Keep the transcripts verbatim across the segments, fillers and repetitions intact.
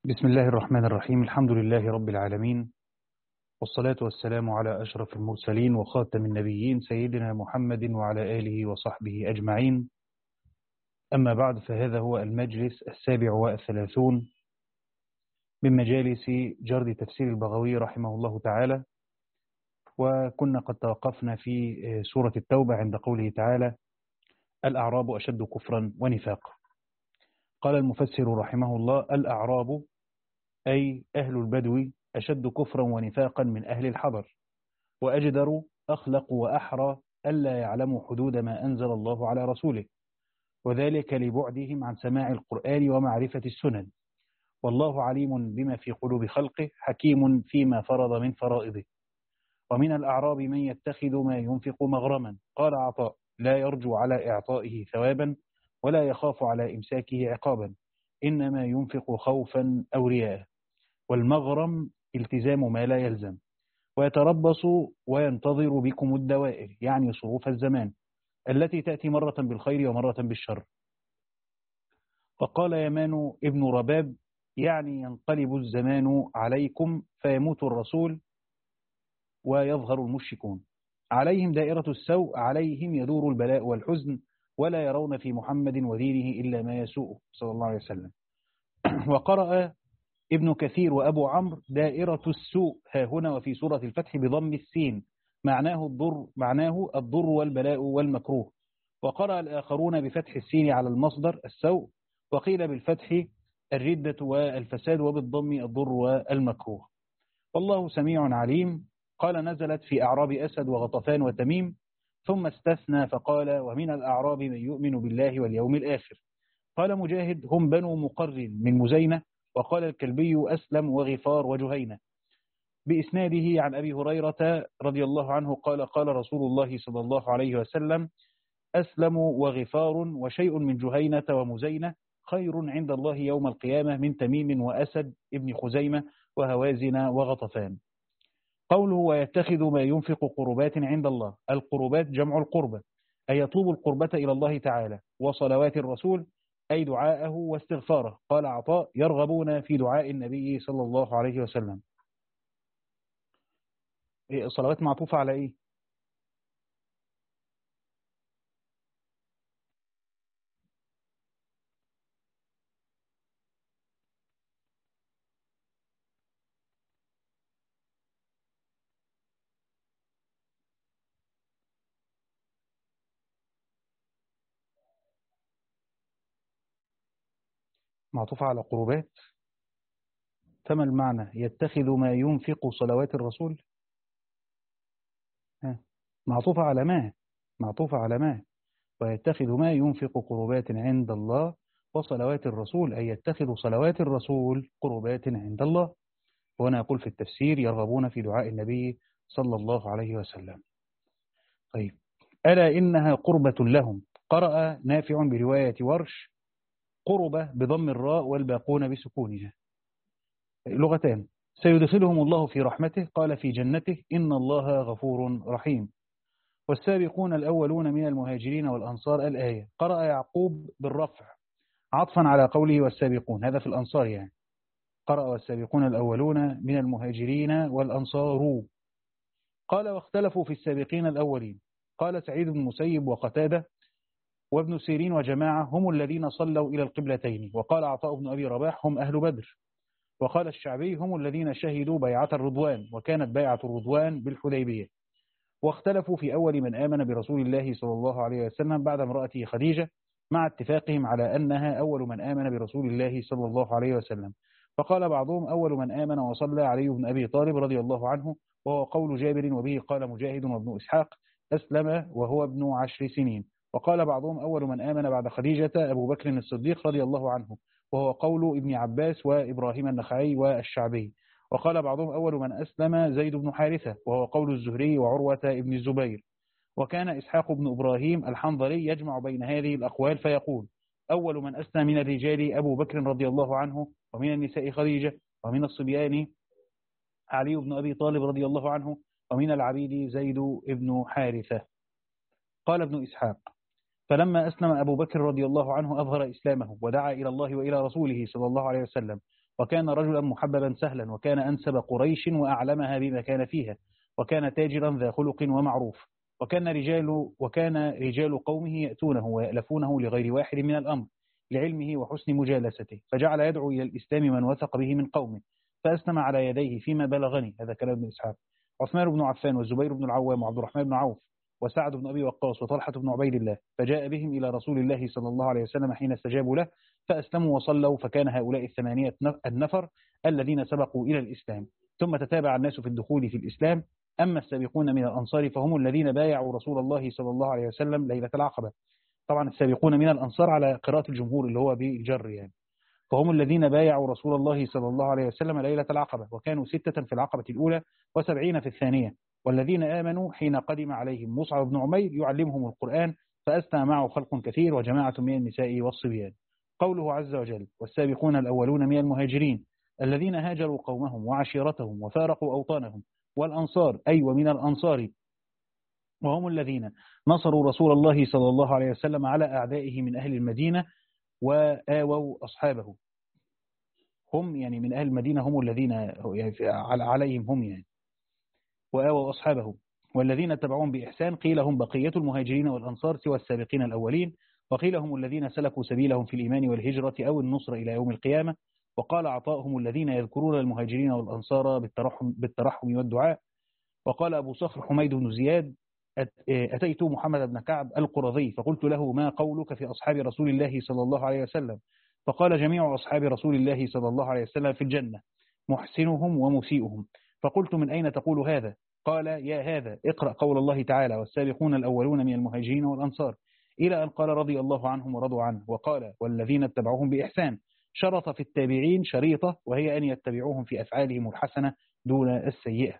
بسم الله الرحمن الرحيم. الحمد لله رب العالمين، والصلاة والسلام على أشرف المرسلين وخاتم النبيين سيدنا محمد وعلى آله وصحبه أجمعين. أما بعد، فهذا هو المجلس السابع والثلاثون من مجالس جرد تفسير البغوي رحمه الله تعالى. وكنا قد توقفنا في سورة التوبة عند قوله تعالى: الأعراب أشد كفرا ونفاقا. قال المفسر رحمه الله: الأعراب أي أهل البدو أشد كفرا ونفاقا من أهل الحضر، وأجدر أخلق وأحرى ألا يعلموا حدود ما أنزل الله على رسوله، وذلك لبعدهم عن سماع القرآن ومعرفة السنن، والله عليم بما في قلوب خلقه حكيم فيما فرض من فرائضه. ومن الأعراب من يتخذ ما ينفق مغرما. قال عطاء: لا يرجو على إعطائه ثوابا ولا يخاف على إمساكه عقابا، إنما ينفق خوفا أو رياء. والمغرم التزام ما لا يلزم، ويتربص وينتظر بكم الدوائر، يعني صروف الزمان التي تأتي مرة بالخير ومرة بالشر. فقال يمان ابن رباب: يعني ينقلب الزمان عليكم فيموت الرسول ويظهر المشركون، عليهم دائرة السوء، عليهم يدور البلاء والحزن، ولا يرون في محمد ودينه إلا ما يسوء صلى الله عليه وسلم. وقرأ ابن كثير وأبو عمرو: دائرة السوء ها هنا وفي سورة الفتح بضم السين، معناه الضر معناه الضر والبلاء والمكروه. وقرأ الآخرون بفتح السين على المصدر السوء، وقيل بالفتح الردة والفساد، وبالضم الضر والمكروه. والله سميع عليم. قال: نزلت في أعراب أسد وغطفان وتميم، ثم استثنى فقال: ومن الأعراب من يؤمن بالله واليوم الآخر. قال مجاهد: هم بنو مقرن من مزينة. وقال الكلبي: أسلم وغفار وجهينة. بإسناده عن أبي هريرة رضي الله عنه قال: قال رسول الله صلى الله عليه وسلم: أسلم وغفار وشيء من جهينة ومزينة خير عند الله يوم القيامة من تميم وأسد ابن خزيمة وهوازن وغطفان. قوله: ويتخذ ما ينفق قربات عند الله. القربات جمع القربة، أي يطلب القربة إلى الله تعالى. وصلوات الرسول أي دعاءه واستغفاره. قال عطاء: يرغبون في دعاء النبي صلى الله عليه وسلم. الصلوات معطوفة على إيه؟ معطوفة على قربات. فما المعنى يتخذ ما ينفق صلوات الرسول؟ ها. معطوفة على ما معطوفة على ما ويتخذ ما ينفق قربات عند الله وصلوات الرسول، أي يتخذ صلوات الرسول قربات عند الله. وأنا أقول في التفسير: يرغبون في دعاء النبي صلى الله عليه وسلم. طيب، ألا إنها قربة لهم. قرأ نافع برواية ورش: قربة بضم الراء والباقون بسكونها. لغتان: سيدخلهم الله في رحمته، قال في جنته إن الله غفور رحيم. والسابقون الأولون من المهاجرين والأنصار الآية. قرأ يعقوب بالرفع عطفا على قوله والسابقون، هذا في الأنصار يعني. قرأ والسابقون الأولون من المهاجرين والأنصار. قال: واختلفوا في السابقين الأولين. قال سعيد بن المسيب وقتادة وابن سيرين وجماعة: هم الذين صلوا إلى القبلتين. وقال عطاء بن أبي رباح: هم أهل بدر. وقال الشعبي: هم الذين شهدوا بيعة الرضوان، وكانت بيعة الرضوان بالحديبية. واختلفوا في أول من آمن برسول الله صلى الله عليه وسلم بعد امرأته خديجة، مع اتفاقهم على أنها أول من آمن برسول الله صلى الله عليه وسلم. فقال بعضهم: أول من آمن وصلى علي بن أبي طالب رضي الله عنه، وهو قول جابر، وبه قال مجاهد وابن إسحاق: أسلم وهو ابن عشر سنين. وقال بعضهم: أول من آمن بعد خديجة أبو بكر الصديق رضي الله عنه، وهو قول ابن عباس وإبراهيم النخعي والشعبي. وقال بعضهم: أول من أسلم زيد بن حارثة، وهو قول الزهري وعروة ابن الزبير. وكان إسحاق بن إبراهيم الحنظلي يجمع بين هذه الأقوال فيقول: أول من أسلم من الرجال أبو بكر رضي الله عنه، ومن النساء خديجة، ومن الصبيان علي بن أبي طالب رضي الله عنه، ومن العبيد زيد بن حارثة. قال ابن إسحاق: فلما أسلم أبو بكر رضي الله عنه أظهر إسلامه ودعا إلى الله وإلى رسوله صلى الله عليه وسلم، وكان رجلا محببا سهلا، وكان أنسب قريش وأعلمها بما كان فيها، وكان تاجرا ذا خلق ومعروف، وكان رجال وكان رجال قومه يأتونه ويألفونه لغير واحد من الأمر لعلمه وحسن مجالسته، فجعل يدعو إلى الإسلام من وثق به من قومه، فأسلم على يديه فيما بلغني. هذا كلام ابن إسحاق. عثمان بن عفان والزبير بن العوام وعبد الرحمن بن عوف وسعد بن أبي وقاص وطلحة بن عبيد الله، فجاء بهم إلى رسول الله صلى الله عليه وسلم حين استجابوا له فأسلموا وصلوا، فكان هؤلاء الثمانية النفر الذين سبقوا إلى الإسلام. ثم تتابع الناس في الدخول في الإسلام. أما السابقون من الأنصار فهم الذين بايعوا رسول الله صلى الله عليه وسلم ليلة العقبة. طبعا السابقون من الأنصار على قراءة الجمهور اللي هو بالجر يعني، فهم الذين بايعوا رسول الله صلى الله عليه وسلم ليلة العقبة، وكانوا ستة في العقبة الأولى وسبعين في الثانية، والذين آمنوا حين قدم عليهم مصعب بن عمير يعلمهم القرآن، فأسلم معه خلق كثير وجماعة من النساء والصبيان. قوله عز وجل: والسابقون الأولون من المهاجرين الذين هاجروا قومهم وعشيرتهم وفارقوا أوطانهم، والأنصار أي ومن الأنصار، وهم الذين نصروا رسول الله صلى الله عليه وسلم على أعدائه من أهل المدينة وآووا أصحابه. هم يعني من أهل المدينة هم الذين يعني عليهم هم يعني وآووا أصحابه، والذين تبعون بإحسان قيل هم بقية المهاجرين والأنصار سوى السابقين الأولين، وقيل هم الذين سلكوا سبيلهم في الإيمان والهجرة أو النصر إلى يوم القيامة. وقال عطاء: هم الذين يذكرون المهاجرين والأنصار بالترحم, بالترحم والدعاء. وقال أبو صخر حميد بن زياد: أتيت محمد بن كعب القرظي فقلت له: ما قولك في أصحاب رسول الله صلى الله عليه وسلم؟ فقال: جميع أصحاب رسول الله صلى الله عليه وسلم في الجنة، محسنهم ومسيئهم. فقلت: من أين تقول هذا؟ قال: يا هذا اقرأ قول الله تعالى: والسابقون الأولون من المهاجرين والأنصار، إلى أن قال: رضي الله عنهم ورضوا عنه. وقال: والذين اتبعوهم بإحسان. شرط في التابعين شريطة، وهي أن يتبعوهم في أفعالهم الحسنة دون السيئة.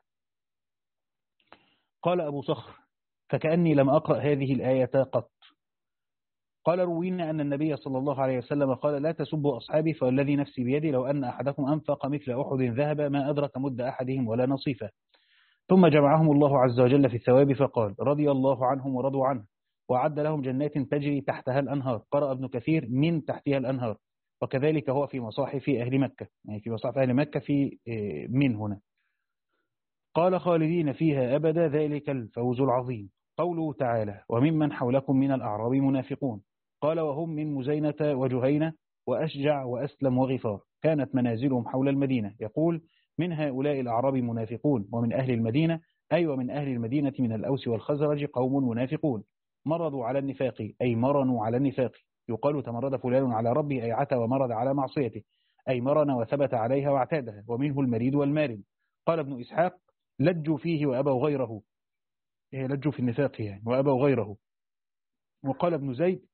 قال أبو صخر: فكأني لم أقرأ هذه الآية قط. قال: روينا أن النبي صلى الله عليه وسلم قال: لا تسبوا أصحابي، فوالذي نفسي بيدي لو أن أحدكم أنفق مثل أحد ذهب ما أدرك مد أحدهم ولا نصيفه. ثم جمعهم الله عز وجل في الثواب فقال: رضي الله عنهم ورضوا عنه، وأعد لهم جنات تجري تحتها الأنهار. قرأ ابن كثير: من تحتها الأنهار، وكذلك هو في مصاحف أهل مكة، يعني في مصاحف أهل مكة في من هنا. قال: خالدين فيها أبدا، ذلك الفوز العظيم. قوله تعالى: وممن حولكم من الأعراب منافقون. قال: وهم من مزينة وجهينة وأشجع وأسلم وغفار، كانت منازلهم حول المدينة. يقول: من هؤلاء الأعراب منافقون، ومن أهل المدينة أي ومن أهل المدينة من الأوس والخزرج قوم منافقون، مرضوا على النفاق أي مرنوا على النفاق. يقال: تمرد فلان على ربه أي عتى ومرض على معصيته، أي مرن وثبت عليها واعتادها، ومنه المريد والمارد. قال ابن إسحاق: لجوا فيه وأبوا غيره، لجوا في النفاق يعني وأبوا غيره. وقال ابن زيد: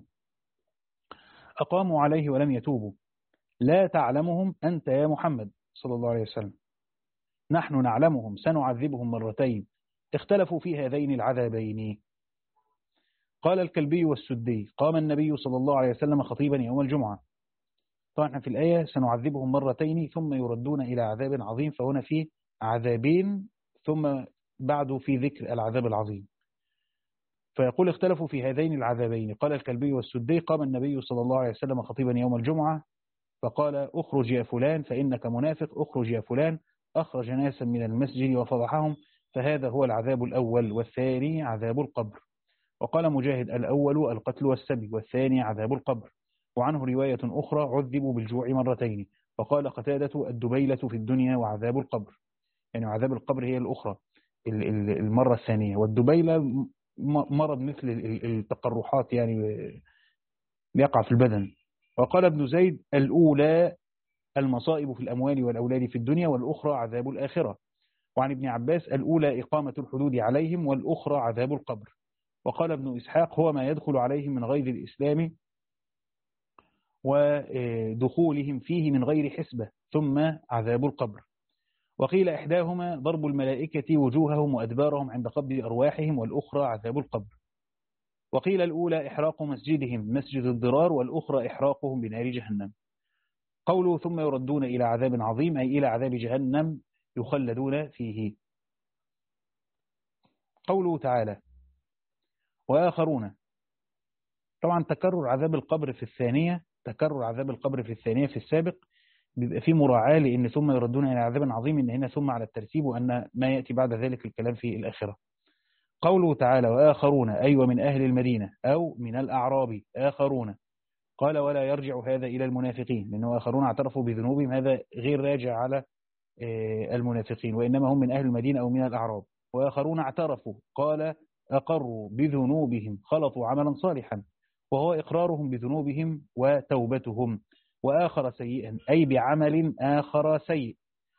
أقاموا عليه ولم يتوبوا، لا تعلمهم أنت يا محمد صلى الله عليه وسلم، نحن نعلمهم سنعذبهم مرتين، اختلفوا في هذين العذابين. قال الكلبي والسدي: قام النبي صلى الله عليه وسلم خطيبا يوم الجمعة. طبعا في الآية سنعذبهم مرتين ثم يردون إلى عذاب عظيم، فهنا في عذابين ثم بعد في ذكر العذاب العظيم. فيقول: اختلفوا في هذين العذابين. قال الكلبي والسدي: قام النبي صلى الله عليه وسلم خطيبا يوم الجمعة فقال: اخرج يا فلان فإنك منافق، اخرج يا فلان. أخرج ناسا من المسجد وفضحهم، فهذا هو العذاب الأول، والثاني عذاب القبر. وقال مجاهد: الأول القتل والسبي، والثاني عذاب القبر. وعنه رواية أخرى: عذبوا بالجوع مرتين. وقال قتادة: الدبيلة في الدنيا وعذاب القبر، يعني عذاب القبر هي الأخرى المرة الثانية، والدبيلة مرض مثل التقرحات يعني يقع في البدن. وقال ابن زيد: الأولى المصائب في الأموال والأولاد في الدنيا، والأخرى عذاب الآخرة. وعن ابن عباس: الأولى إقامة الحدود عليهم، والأخرى عذاب القبر. وقال ابن إسحاق: هو ما يدخل عليهم من غير الإسلام ودخولهم فيه من غير حسبة، ثم عذاب القبر. وقيل: إحداهما ضرب الملائكة وجوههم وأدبارهم عند قبض أرواحهم، والأخرى عذاب القبر. وقيل: الأولى إحراق مسجدهم مسجد الضرار، والأخرى إحراقهم بنار جهنم. قوله: ثم يردون إلى عذاب عظيم أي إلى عذاب جهنم يخلدون فيه. قوله تعالى: وآخرون. طبعا تكرر عذاب القبر في الثانية تكرر عذاب القبر في الثانية في السابق بيبقى في مراعاة لأن ثم يردون إلى عذاب عظيم، إن هنا ثم على الترتيب، وأن ما يأتي بعد ذلك الكلام في الآخرة. قوله تعالى وآخرون أي أيوة ومن أهل المدينة أو من الأعراب آخرون، قال ولا يرجع هذا إلى المنافقين، لأنه آخرون اعترفوا بذنوبهم، هذا غير راجع على المنافقين، وإنما هم من أهل المدينة أو من الأعراب. وآخرون اعترفوا قال أقروا بذنوبهم خلطوا عملا صالحا، وهو إقرارهم بذنوبهم وتوبتهم. وآخر سيئا أي بعمل آخر سيء،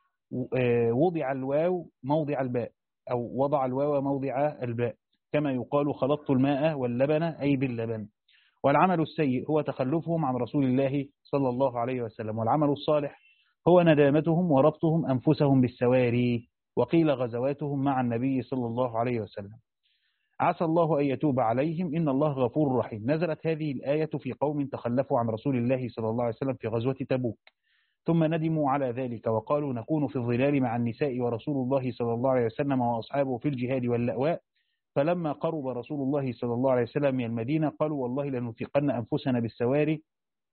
وضع الواو موضع الباء، أو وضع الواو موضع الباء، كما يقال خلطت الماء واللبن أي باللبن. والعمل السيء هو تخلفهم عن رسول الله صلى الله عليه وسلم، والعمل الصالح هو ندامتهم وربطهم أنفسهم بالسواري، وقيل غزواتهم مع النبي صلى الله عليه وسلم. عسى الله أن يتوب عليهم إن الله غفور رحيم. نزلت هذه الآية في قوم تخلفوا عن رسول الله صلى الله عليه وسلم في غزوة تبوك، ثم ندموا على ذلك وقالوا نكون في الظلال مع النساء ورسول الله صلى الله عليه وسلم وأصحابه في الجهاد واللأواء. فلما قرب رسول الله صلى الله عليه وسلم من المدينة قالوا والله لنطلقن أنفسنا بالسواري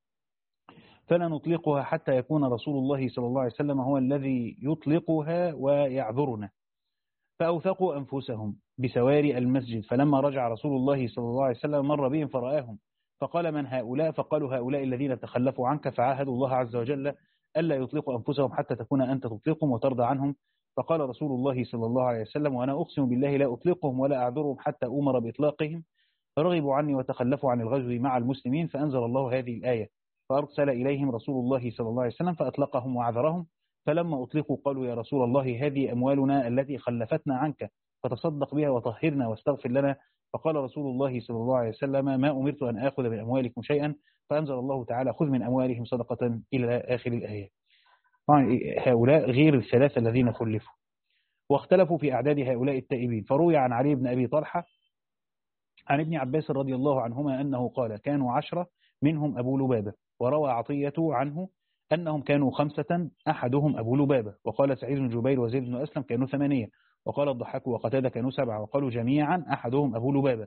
فلا نطلقها حتى يكون رسول الله صلى الله عليه وسلم هو الذي يطلقها ويعذرنا. فأوثقوا أنفسهم بسواري المسجد، فلما رجع رسول الله صلى الله عليه وسلم مر بهم فرآهم فقال من هؤلاء؟ فقالوا هؤلاء الذين تخلفوا عنك، فعاهدوا الله عز وجل ألا يطلقوا أنفسهم حتى تكون أنت تطلقهم وترضى عنهم. فقال رسول الله صلى الله عليه وسلم وأنا أقسم بالله لا أطلقهم ولا أعذرهم حتى أمر بإطلاقهم، فرغبوا عني وتخلفوا عن الغزو مع المسلمين، فأنزل الله هذه الآية فأرسل إليهم رسول الله صلى الله عليه وسلم فأطلقهم وعذرهم. فلما أطلقوا قالوا يا رسول الله هذه أموالنا التي خلفتنا عنك فتصدق بها وطهرنا واستغفر لنا. فقال رسول الله صلى الله عليه وسلم ما أمرت أن آخذ من أموالكم شيئا، فأنزل الله تعالى خذ من أموالهم صدقة إلى آخر الآية. هؤلاء غير الثلاثة الذين خلفوا. واختلفوا في أعداد هؤلاء التائبين، فروي عن علي بن أبي طلحة عن ابن عباس رضي الله عنهما أنه قال كانوا عشرة منهم أبو لبابة. وروى عطية عنه أنهم كانوا خمسة أحدهم أبو لبابة. وقال سعيد بن جبير وزيد بن أسلم كانوا ثمانية. وقال الضحاك وقتادة كانوا سبعة. وقالوا جميعا أحدهم أبو لبابة.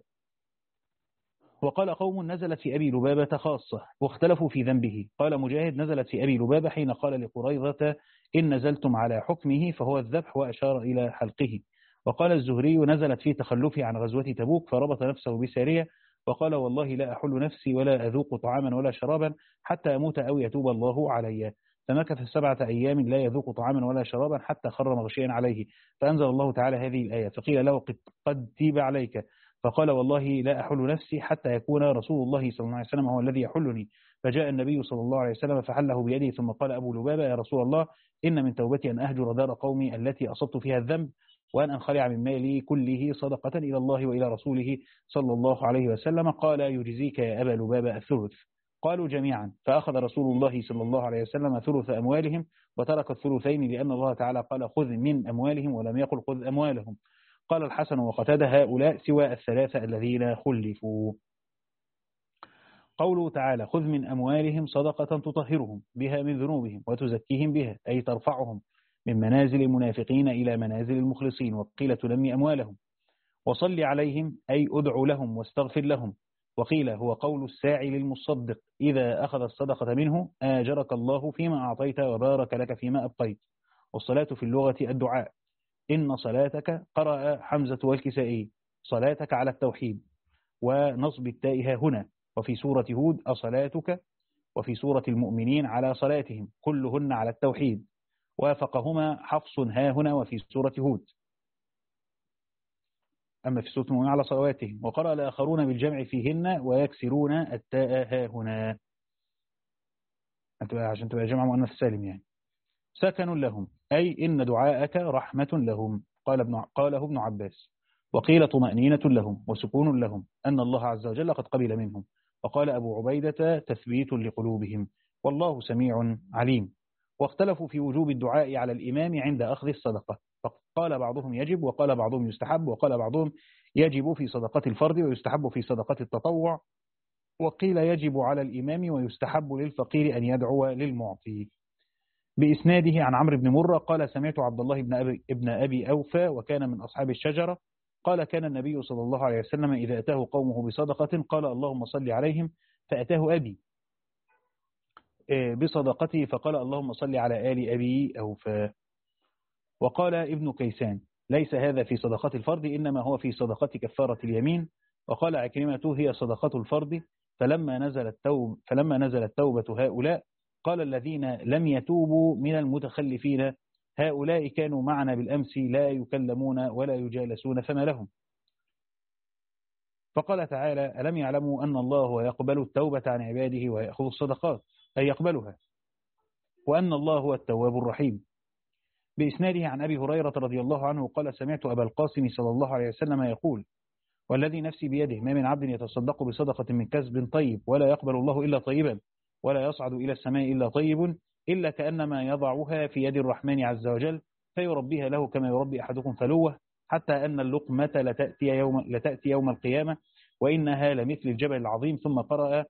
وقال قوم نزلت في أبي لبابة خاصة واختلفوا في ذنبه. قال مجاهد نزلت في أبي لبابة حين قال لقريظة إن نزلتم على حكمه فهو الذبح، وأشار إلى حلقه. وقال الزهري نزلت في تخلفه عن غزوة تبوك فربط نفسه بسارية وقال والله لا أحل نفسي ولا أذوق طعاما ولا شرابا حتى أموت أو يتوب الله علي. فمكث سبعة أيام لا يذوق طعاما ولا شرابا حتى خر مغشيا عليه، فأنزل الله تعالى هذه الآية فقيل له قد تيب عليك، فقال والله لا أحل نفسي حتى يكون رسول الله صلى الله عليه وسلم هو الذي يحلني. فجاء النبي صلى الله عليه وسلم فحله بيده ثم قال أبو لبابة يا رسول الله إن من توبتي أن أهجر دار قومي التي أصبت فيها الذنب وأن أنخلع من مالي كله صدقة إلى الله وإلى رسوله صلى الله عليه وسلم. قال يجزيك يا أبا لبابة الثلث. قالوا جميعا. فأخذ رسول الله صلى الله عليه وسلم ثلث أموالهم وترك الثلثين لأن الله تعالى قال خذ من أموالهم ولم يقل خذ أموالهم. قال الحسن وقتادة هؤلاء سوى الثلاثة الذين خلفوا. قوله تعالى خذ من أموالهم صدقة تطهرهم بها من ذنوبهم وتزكيهم بها أي ترفعهم من منازل المنافقين إلى منازل المخلصين. وقيل تنمي أموالهم. وصل عليهم أي أدع لهم واستغفر لهم. وقيل هو قول الساعي للمصدق إذا أخذ الصدقة منه آجرك الله فيما أعطيت وبارك لك فيما أبقيت. والصلاة في اللغة الدعاء. إن صلاتك قرأ حمزة والكسائي صلاتك على التوحيد ونصب التاء هنا. وفي سورة هود أصلاتك، وفي سورة المؤمنين على صلاتهم كلهن على التوحيد. وافقهما حفص ها هنا وفي سورة هود. أما في سورة المؤمنين على صلواتهم. وقرأ الآخرون بالجمع فيهن ويكسرون التاء ها هنا عشان تبقى جمع مؤنث سالم يعني. سكن لهم أي إن دعاءك رحمة لهم قال ابن قاله ابن عباس. وقيل طمأنينة لهم وسكون لهم أن الله عز وجل قد قبل منهم. وقال أبو عبيدة تثبيت لقلوبهم والله سميع عليم. واختلفوا في وجوب الدعاء على الإمام عند أخذ الصدقة، فقال بعضهم يجب وقال بعضهم يستحب وقال بعضهم يجب في صدقة الفرد ويستحب في صدقة التطوع. وقيل يجب على الإمام ويستحب للفقير أن يدعو للمعطي. بإسناده عن عمرو بن مرة قال سمعت عبد الله بن أبي, ابن أبي أوفى وكان من أصحاب الشجرة قال كان النبي صلى الله عليه وسلم إذا أتاه قومه بصدقة قال اللهم صل عليهم فأتاه أبي بصدقته فقال اللهم صل على آل أبي أوفى. وقال ابن كيسان ليس هذا في صدقة الفرد إنما هو في صدقة كفارة اليمين. وقال عكرمة هي صدقة الفرد. فلما نزل التوب فلما نزلت توبة هؤلاء قال الذين لم يتوبوا من المتخلفين هؤلاء كانوا معنا بالأمس لا يكلمون ولا يجالسون فما لهم. فقال تعالى ألم يعلموا أن الله هو يقبل التوبة عن عباده ويأخذ الصدقات أي يقبلها، وأن الله هو التواب الرحيم. بإسناده عن أبي هريرة رضي الله عنه قال سمعت أبا القاسم صلى الله عليه وسلم يقول والذي نفسي بيده ما من عبد يتصدق بصدقة من كسب طيب ولا يقبل الله إلا طيبا ولا يصعد إلى السماء إلا طيب إلا كأنما يضعها في يد الرحمن عز وجل فيربيها له كما يربي أحدكم فلوه حتى أن اللقمة لتأتي يوم, لتأتي يوم القيامة وإنها لمثل الجبل العظيم. ثم قرأ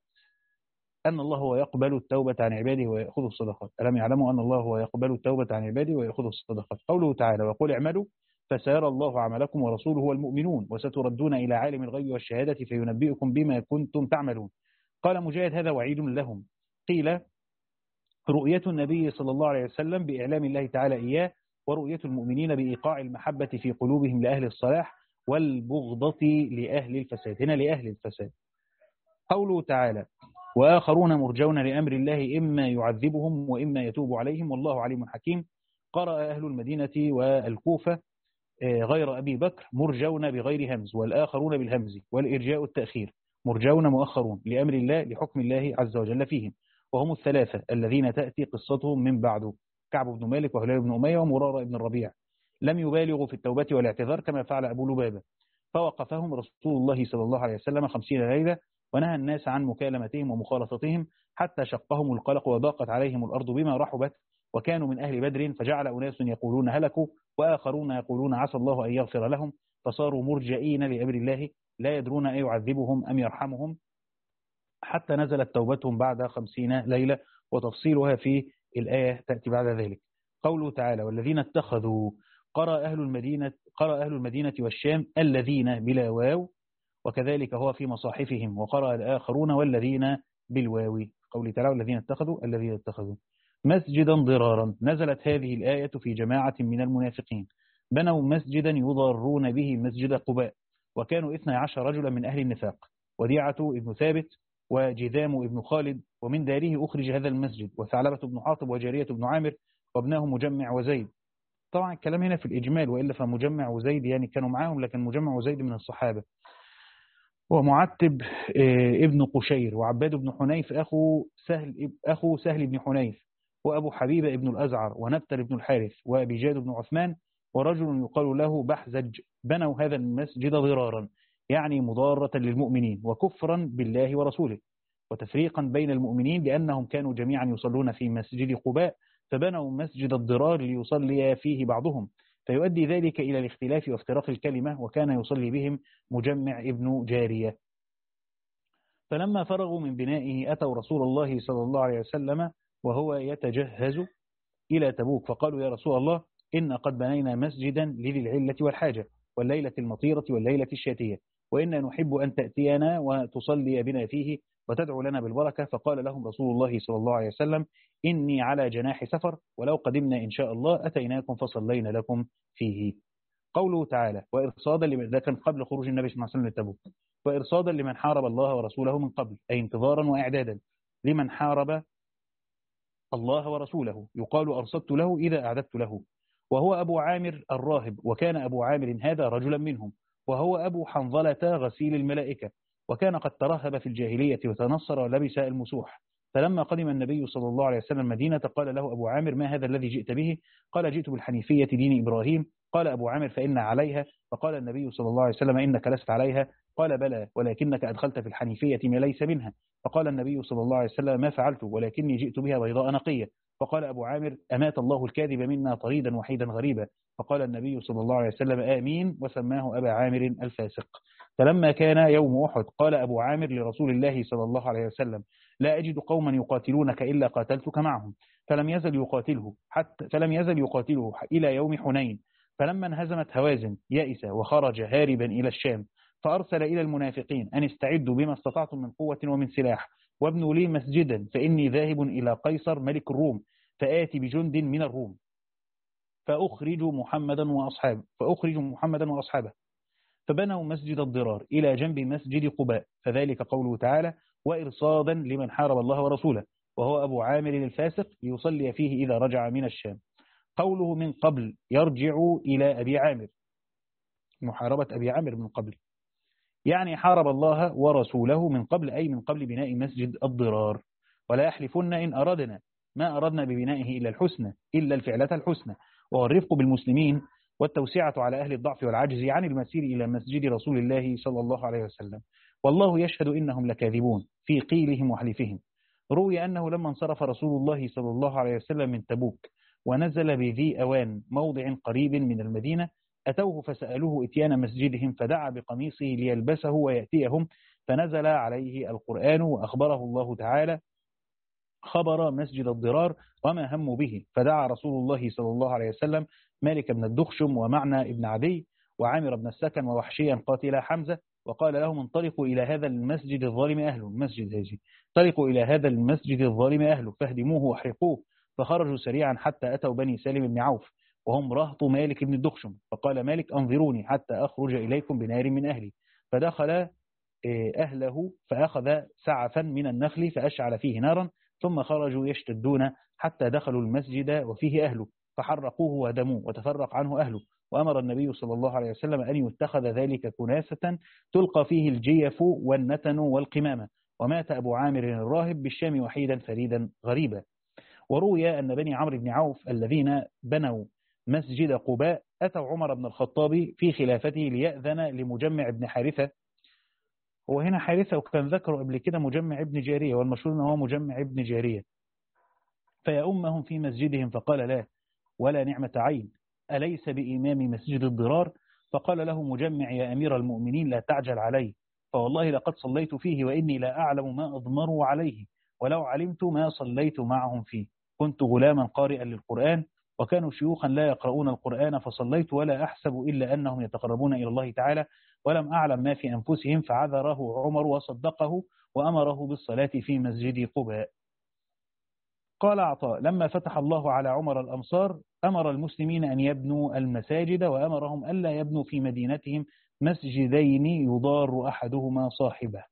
أن الله هو يقبل التوبة عن عباده ويأخذ الصدقات. ألم يعلموا أن الله هو يقبل التوبة عن عباده ويأخذ الصدقات. قوله تعالى وقل اعملوا فسيرى الله عملكم ورسوله والمؤمنون وستردون إلى عالم الغيب والشهادة فينبئكم بما كنتم تعملون. قال مجاهد هذا وعيد لهم. قيل رؤية النبي صلى الله عليه وسلم بإعلام الله تعالى إياه ورؤية المؤمنين بإيقاع المحبة في قلوبهم لأهل الصلاح والبغضة لأهل الفساد. هنا لأهل الفساد. قوله تعالى وآخرون مرجون لأمر الله إما يعذبهم وإما يتوب عليهم والله عليم حكيم. قرأ أهل المدينة والكوفة غير أبي بكر مرجون بغير همز والآخرون بالهمز والإرجاء التأخير مرجون مؤخرون لأمر الله لحكم الله عز وجل فيهم وهم الثلاثة الذين تأتي قصتهم من بعده كعب بن مالك وهلال بن أمية ومرارة بن الربيع لم يبالغوا في التوبة والاعتذار كما فعل أبو لبابة فوقفهم رسول الله صلى الله عليه وسلم خمسين ليلة ونهى الناس عن مكالمتهم ومخالطتهم حتى شقهم القلق وضاقت عليهم الأرض بما رحبت وكانوا من أهل بدر فجعل أناس يقولون هلكوا وآخرون يقولون عسى الله أن يغفر لهم فصاروا مرجئين لأمر الله لا يدرون أن يعذبهم أم يرحمهم حتى نزلت توبتهم بعد خمسين ليلة وتفصيلها في الآية تأتي بعد ذلك. قوله تعالى والذين اتخذوا قرأ أهل المدينة قرأ أهل المدينة والشام الذين بلا واو وكذلك هو في مصاحفهم وقرأ الآخرون والذين بالواو. قوله تعالى والذين اتخذوا الذين اتخذوا مسجدا ضرارا. نزلت هذه الآية في جماعة من المنافقين بنوا مسجدا يضارون به مسجد قباء وكانوا اثني عشر رجلا من أهل النفاق وديعة ابن ثابت وجذام ابن خالد ومن داره أخرج هذا المسجد وثعلبة بن حاطب وجارية بن عامر وابناه مجمع وزيد. طبعا الكلام هنا في الإجمال وإلا فمجمع وزيد يعني كانوا معاهم لكن مجمع وزيد من الصحابة ومعتب ابن قشير وعباد بن حنيف أخو سهل أخو سهل بن حنيف وأبو حبيبة ابن الأزعر ونبتل بن الحارث وأبيجاد بن عثمان ورجل يقال له بحزج بنوا هذا المسجد ضرارا يعني مضارة للمؤمنين وكفرا بالله ورسوله وتفريقا بين المؤمنين لأنهم كانوا جميعا يصلون في مسجد قباء فبنوا مسجد الضرار ليصلي فيه بعضهم فيؤدي ذلك إلى الاختلاف وافتراق الكلمة وكان يصلي بهم مجمع ابن جارية. فلما فرغوا من بنائه أتوا رسول الله صلى الله عليه وسلم وهو يتجهز إلى تبوك فقالوا يا رسول الله إن قد بنينا مسجدا لذي العلة والحاجة والليلة المطيرة والليلة الشاتية وإنا نحب أن تأتينا وتصلي بنا فيه وتدعو لنا بالبركة. فقال لهم رسول الله صلى الله عليه وسلم إني على جناح سفر ولو قدمنا إن شاء الله أتيناكم فصلينا لكم فيه. قوله تعالى وإرصادا لمن ذا كان قبل خروج النبي صلى الله عليه وسلم للتبوك وإرصادا لمن حارب الله ورسوله من قبل أي انتظارا وإعدادا لمن حارب الله ورسوله يقال أرصدت له إذا أعددت له. وهو أبو عامر الراهب وكان أبو عامر هذا رجلا منهم وهو أبو حنظلة غسيل الملائكة وكان قد ترهب في الجاهلية وتنصر ولبس المسوح. فلما قدم النبي صلى الله عليه وسلم المدينة قال له أبو عامر ما هذا الذي جئت به؟ قال جئت بالحنيفية دين إبراهيم. قال أبو عامر فإن عليها. فقال النبي صلى الله عليه وسلم إنك لست عليها. قال بلى ولكنك أدخلت في الحنيفية ما ليس منها. فقال النبي صلى الله عليه وسلم ما فعلت ولكني جئت بها بيضاء نقية. فقال أبو عامر أمات الله الكاذب منا طريدا وحيدا غريبا. فقال النبي صلى الله عليه وسلم آمين وسماه أبا عامر الفاسق. فلما كان يوم أحد قال أبو عامر لرسول الله صلى الله عليه وسلم لا أجد قوما يقاتلونك إلا قاتلتك معهم. فلم يزل يقاتله حتى فلم يزل يقاتله إلى يوم حنين. فلما انهزمت هوازن يئس وخرج هاربا إلى الشام فأرسل إلى المنافقين أن استعدوا بما استطعتم من قوة ومن سلاح وابنوا لي مسجدا فإني ذاهب إلى قيصر ملك الروم فآتي بجند من الروم فأخرج محمدا وأصحابه فأخرج محمدا وأصحابه فبنوا مسجد الضرار إلى جنب مسجد قباء، فذلك قوله تعالى: وإرصادا لمن حارب الله ورسوله، وهو أبو عامر الفاسق ليصلي فيه إذا رجع من الشام. قوله من قبل يرجع إلى أبي عامر، محاربة أبي عامر من قبل، يعني حارب الله ورسوله من قبل، أي من قبل بناء مسجد الضرار. ولا يحلفن إن أردنا ما أردنا ببنائه إلا الحسنى إلا الفعلة الحسنى، وهو الرفق بالمسلمين والتوسعة على أهل الضعف والعجز عن المسير إلى مسجد رسول الله صلى الله عليه وسلم. والله يشهد إنهم لكاذبون في قيلهم وحلفهم. روي أنه لما انصرف رسول الله صلى الله عليه وسلم من تبوك ونزل بذي أوان موضع قريب من المدينة، أتوه فسألوه إتيان مسجدهم، فدعا بقميصه ليلبسه ويأتيهم، فنزل عليه القرآن وأخبره الله تعالى خبر مسجد الضرار وما هم به، فدعا رسول الله صلى الله عليه وسلم مالك بن الدخشم ومعنى ابن عدي وعامر بن السكن ووحشيا قاتل حمزة، وقال لهم: انطلقوا إلى هذا المسجد الظالم أهله، المسجد هذه انطلقوا إلى هذا المسجد الظالم أهله فاهدموه واحرقوه. فخرجوا سريعا حتى أتوا بني سالم بن عوف وهم رهط مالك بن الدخشم، فقال مالك: انظروني حتى أخرج إليكم بنار من أهلي. فدخل أهله فأخذ سعفا من النخل فأشعل فيه نارا، ثم خرجوا يشتدون حتى دخلوا المسجد وفيه أهله فحرقوه وهدموه وتفرق عنه أهله. وأمر النبي صلى الله عليه وسلم أن يتخذ ذلك كناسة تلقى فيه الجيف والنتن والقمامة. ومات أبو عامر الراهب بالشام وحيدا فريدا غريبا. وروي أن بني عمرو بن عوف الذين بنوا مسجد قباء أتوا عمر بن الخطاب في خلافته ليأذن لمجمع بن حارثة، وهنا حارثة وكان ذكروا قبل كده مجمع ابن جارية، والمشهور أنه هو مجمع ابن جارية، فيأمهم في مسجدهم، فقال: لا ولا نعمة عين، أليس بإمام مسجد الضرار؟ فقال له مجمع: يا أمير المؤمنين لا تعجل علي، فوالله لقد صليت فيه وإني لا أعلم ما أضمروا عليه، ولو علمت ما صليت معهم فيه. كنت غلاما قارئا للقرآن وكانوا شيوخا لا يقرؤون القرآن، فصليت ولا أحسب إلا أنهم يتقربون إلى الله تعالى، ولم أعلم ما في أنفسهم، فعذره عمر وصدقه وأمره بالصلاة في مسجد قباء. قال عطاء: لما فتح الله على عمر الأمصار أمر المسلمين أن يبنوا المساجد، وأمرهم ألا يبنوا في مدينتهم مسجدين يضار أحدهما صاحبه.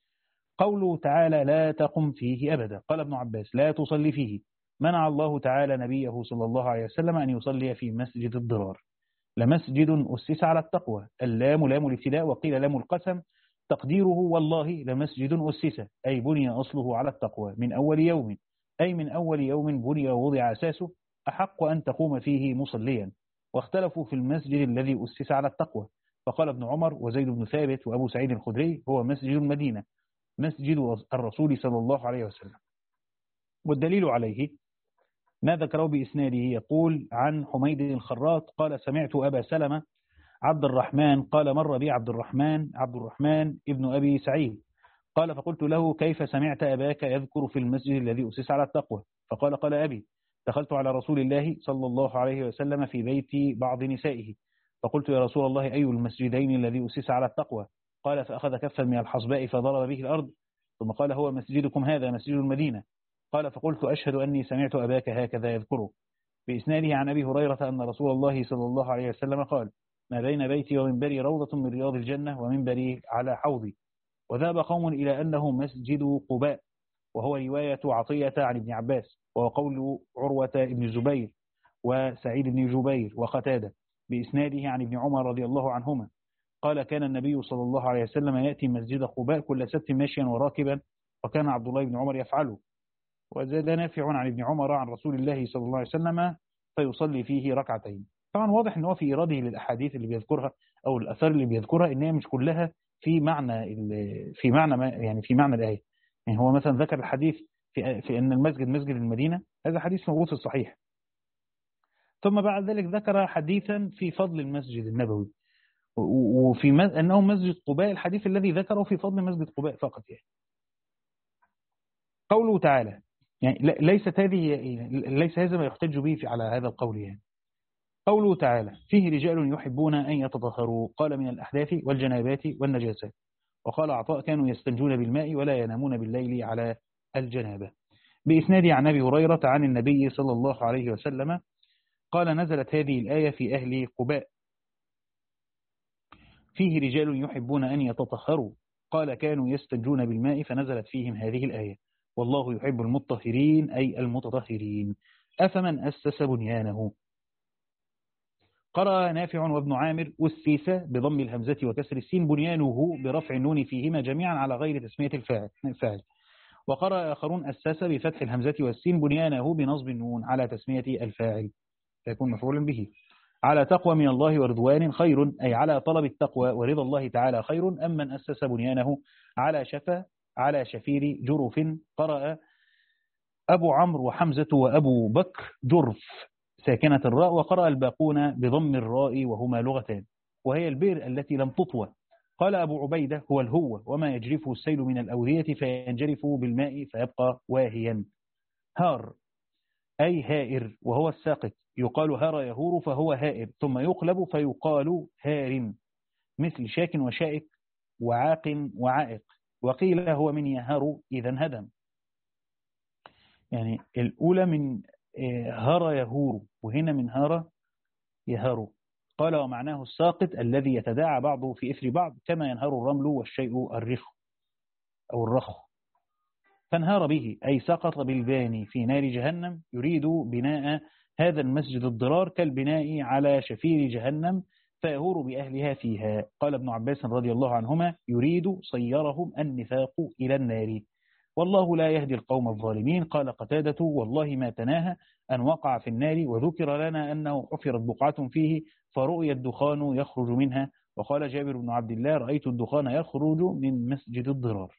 قوله تعالى: لا تقم فيه أبدا. قال ابن عباس: لا تصلي فيه. منع الله تعالى نبيه صلى الله عليه وسلم أن يصلي في مسجد الضرار. لمسجد أسس على التقوى، اللام لام الابتداء وقيل لام القسم، تقديره والله لمسجد أسس، أي بني أصله على التقوى من أول يوم، أي من أول يوم بني ووضع أساسه، أحق أن تقوم فيه مصليا. واختلفوا في المسجد الذي أسس على التقوى، فقال ابن عمر وزيد بن ثابت وأبو سعيد الخدري: هو مسجد المدينة، مسجد الرسول صلى الله عليه وسلم. والدليل عليه ما ذكره بإسناده، يقول عن حميد الخراط قال: سمعت أبا سلمة عبد الرحمن قال: مر بي عبد الرحمن عبد الرحمن ابن أبي سعيد، قال: فقلت له: كيف سمعت أباك يذكر في المسجد الذي أسس على التقوى؟ فقال: قال أبي: دخلت على رسول الله صلى الله عليه وسلم في بيت بعض نسائه، فقلت: يا رسول الله، أي المسجدين الذي أسس على التقوى؟ قال: فأخذ كفا من الحصباء فضرب به الأرض، ثم قال: هو مسجدكم هذا مسجد المدينة. قال: فقلت: أشهد أني سمعت أباك هكذا يذكره. بإسناده عن أبي هريرة أن رسول الله صلى الله عليه وسلم قال: ما بين بيتي ومنبري روضة من رياض الجنة ومنبري على حوضي. وذهب قوم إلى أنه مسجد قباء، وهو رواية عطية عن ابن عباس، وهو قول عروة بن الزبير وسعيد بن جبير وقتادة، بإسناده عن ابن عمر رضي الله عنهما قال: كان النبي صلى الله عليه وسلم يأتي مسجد قباء كل سبت ماشيا وراكبا، وكان عبد الله بن عمر يفعله. وزاد نافع عن ابن عمر عن رسول الله صلى الله عليه وسلم فيصلي فيه ركعتين. طبعا واضح ان هو في إراده للأحاديث اللي بيذكرها أو الأثار اللي بيذكرها إن هي مش كلها في معنى في معنى ما يعني في معنى الآية. يعني هو مثلا ذكر الحديث في في أن المسجد مسجد المدينة، هذا حديث موجود في الصحيح. ثم بعد ذلك ذكر حديثا في فضل المسجد النبوي، وفي أنه مسجد قباء الحديث الذي ذكره في فضل مسجد قباء فقط. يعني قوله تعالى يعني ليست هذه ليس هذا ما يحتج به على هذا القول. يعني قوله تعالى: فيه رجال يحبون أن يتطهروا، قال: من الأحداث والجنابات والنجاسات. وقال عطاء كانوا يستنجون بالماء ولا ينامون بالليل على الجنابة. بإسناد عن أبي هريرة عن النبي صلى الله عليه وسلم قال نزلت هذه الآية في أهل قباء فيه رجال يحبون أن يتطهروا، قال كانوا يستنجون بالماء فنزلت فيهم هذه الآية والله يحب المطهرين أي المتطهرين. أفمن أسس بنيانه. قرأ نافع وابن عامر أسس بضم الهمزة وكسر السين بنيانه برفع النون فيهما جميعا على غير تسمية الفاعل. وقرأ آخرون أسس بفتح الهمزة والسين بنيانه بنصب النون على تسمية الفاعل فيكون مفعولا به. على تقوى من الله ورضوان خير أي على طلب التقوى ورضا الله تعالى خير أم من أسس بنيانه على شفا على شفير جرف. قرأ أبو عمرو وحمزة وأبو بكر جرف ساكنة الراء. وقرأ الباقون بضم الراء وهما لغتان وهي البئر التي لم تطوى. قال أبو عبيدة هو الهوة وما يجرفه السيل من الأودية فينجرف بالماء فيبقى واهيا. هار أي هائر وهو الساقط يقال هار يهور فهو هائر ثم يقلب فيقال هار مثل شاك وشائك وعاق وعائق. وقيل هو من يهار إذا انهدم. يعني الأولى من هار يهور وهنا من هار يهار. قال ومعناه الساقط الذي يتداعى بعضه في إثر بعض كما ينهار الرمل والشيء الرخ أو الرخ. فانهار به أي سقط بالباني في نار جهنم يريد بناء هذا المسجد الضرار كالبناء على شفير جهنم فيهور بأهلها فيها. قال ابن عباس رضي الله عنهما يريد صيرهم النفاق إلى النار والله لا يهدي القوم الظالمين. قال قتادة والله ما تناهى أن وقع في النار وذكر لنا أنه حفرت بقعة فيه فرؤي الدخان يخرج منها. وقال جابر بن عبد الله رأيت الدخان يخرج من مسجد الضرار.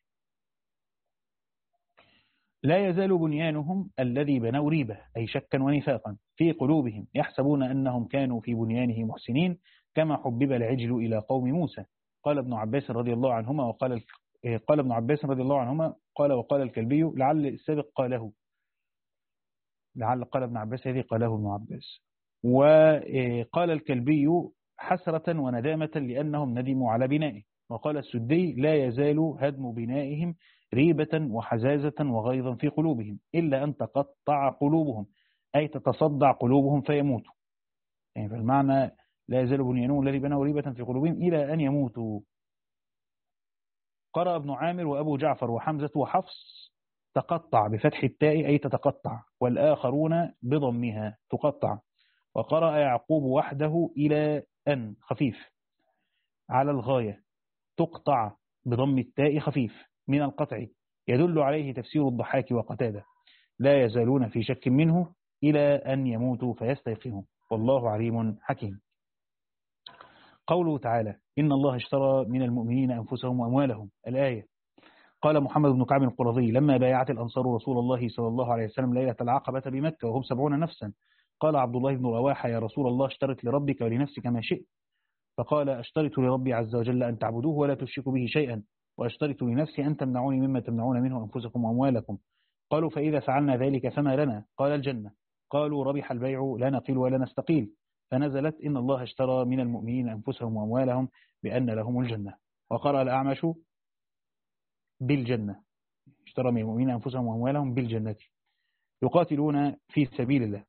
لا يزال بنيانهم الذي بنوا ريبة أي شكا ونفاقا في قلوبهم يحسبون أنهم كانوا في بنيانه محسنين كما حبب العجل إلى قوم موسى. قال ابن عباس رضي الله عنهما وقال قال ابن عباس رضي الله عنهما قال وقال الكلبي لعل السابق قاله لعل قال ابن عباس هذه قاله ابن عباس. وقال الكلبي حسرة وندامة لأنهم ندموا على بنائه. وقال السدي لا يزال هدم بنائهم ريبة وحزازة وغيظا في قلوبهم إلا أن تقطع قلوبهم أي تتصدع قلوبهم فيموتوا. يعني فالمعنى لا يزال بنيانهم الذي بنوا ريبة في قلوبهم إلى أن يموتوا. قرأ ابن عامر وأبو جعفر وحمزة وحفص تقطع بفتح التاء أي تتقطع والآخرون بضمها تقطع. وقرأ يعقوب وحده إلى أن خفيف على الغاية تقطع بضم التاء خفيف من القطع يدل عليه تفسير الضحاك وقتادة لا يزالون في شك منه إلى أن يموتوا فيستيقنوا والله عليم حكيم. قوله تعالى إن الله اشترى من المؤمنين أنفسهم وأموالهم الآية. قال محمد بن كعب القرظي لما بايعت الأنصار رسول الله صلى الله عليه وسلم ليلة العقبة بمكة وهم سبعون نفسا قال عبد الله بن رواحة يا رسول الله اشترط لربك ولنفسك ما شئت فقال اشترط لربي عز وجل أن تعبدوه ولا تشركوا به شيئا واشترط لنفسي أن تمنعوني مما تمنعون منه أنفسكم وأموالكم. قالوا فإذا فعلنا ذلك فما لنا قال الجنة. قالوا ربح البيع لا نقيل ولا نستقيل فنزلت إن الله اشترى من المؤمنين أنفسهم وأموالهم بأن لهم الجنة. وقرأ الأعمش بالجنة اشترى من المؤمنين أنفسهم وأموالهم بالجنة يقاتلون في سبيل الله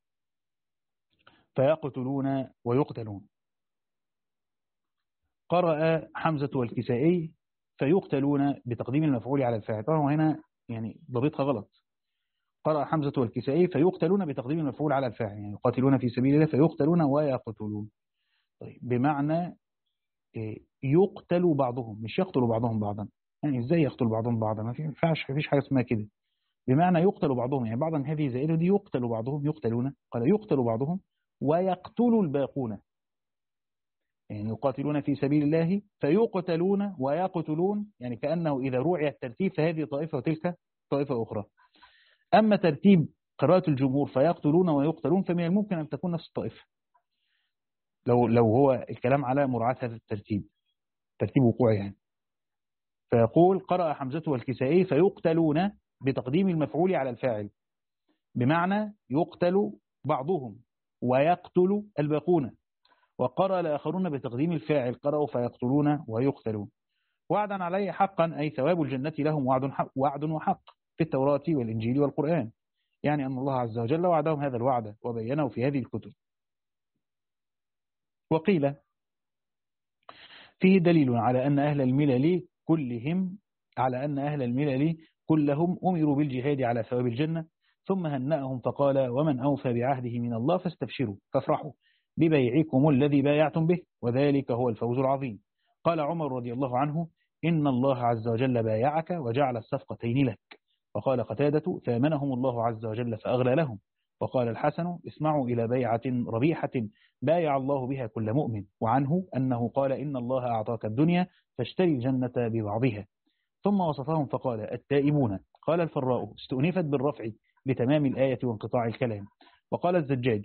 فيقتلون ويقتلون. قرأ حمزة والكسائي فيقتلون بتقديم المفعول على الفاعل. طبعا وهنا يعني ضبطها غلط. قرأ حمزة والكسائي فيقتلون بتقديم المفعول على الفاعل يعني يقاتلون في سبيل الله فيقتلون ويقتلون. طيب بمعنى يقتل بعضهم مش يقتل بعضهم بعضا. يعني ازاي يقتل بعضهم بعضا ما فيش فيش حاجة اسمها كده. بمعنى يقتل بعضهم يعني بعضا هذه زائدة دي يقتل بعضهم يقتلون قال يقتل بعضهم ويقتل الباقون يعني يقاتلون في سبيل الله فيقتلون ويقتلون يعني كأنه إذا روعي الترتيب فهذه طائفة وتلك طائفة أخرى. أما ترتيب قراءة الجمهور فيقتلون ويقتلون فمن الممكن أن تكون نفس الطائفة لو لو هو الكلام على مراعاة هذا الترتيب ترتيب وقوع يعني. فيقول قرأ حمزة والكسائي فيقتلون بتقديم المفعول على الفاعل بمعنى يقتل بعضهم ويقتل الباقون. وقرأ الآخرون بتقديم الفاعل قرأوا فيقتلون ويقتلون. وعدا عليه حقا أي ثواب الجنة لهم وعد حق وعد وحق في التوراة والإنجيل والقرآن، يعني أن الله عز وجل وعدهم هذا الوعد وبينه في هذه الكتب. وقيل فيه دليل على أن أهل الملل كلهم على أن أهل الملل كلهم أمروا بالجهاد على ثواب الجنة، ثم هنأهم فقال ومن أوفى بعهده من الله فاستبشروا فافرحوا ببيعكم الذي بايعتم به وذلك هو الفوز العظيم. قال عمر رضي الله عنه إن الله عز وجل بايعك وجعل الصفقتين لك. وقال قتادة ثامنهم الله عز وجل فأغلى لهم. وقال الحسن اسمعوا إلى بيعة ربيحة بايع الله بها كل مؤمن. وعنه أنه قال إن الله أعطاك الدنيا فاشتري الجنة ببعضها. ثم وصفهم فقال التائبون. قال الفراء استؤنفت بالرفع لتمام الآية وانقطاع الكلام. وقال الزجاج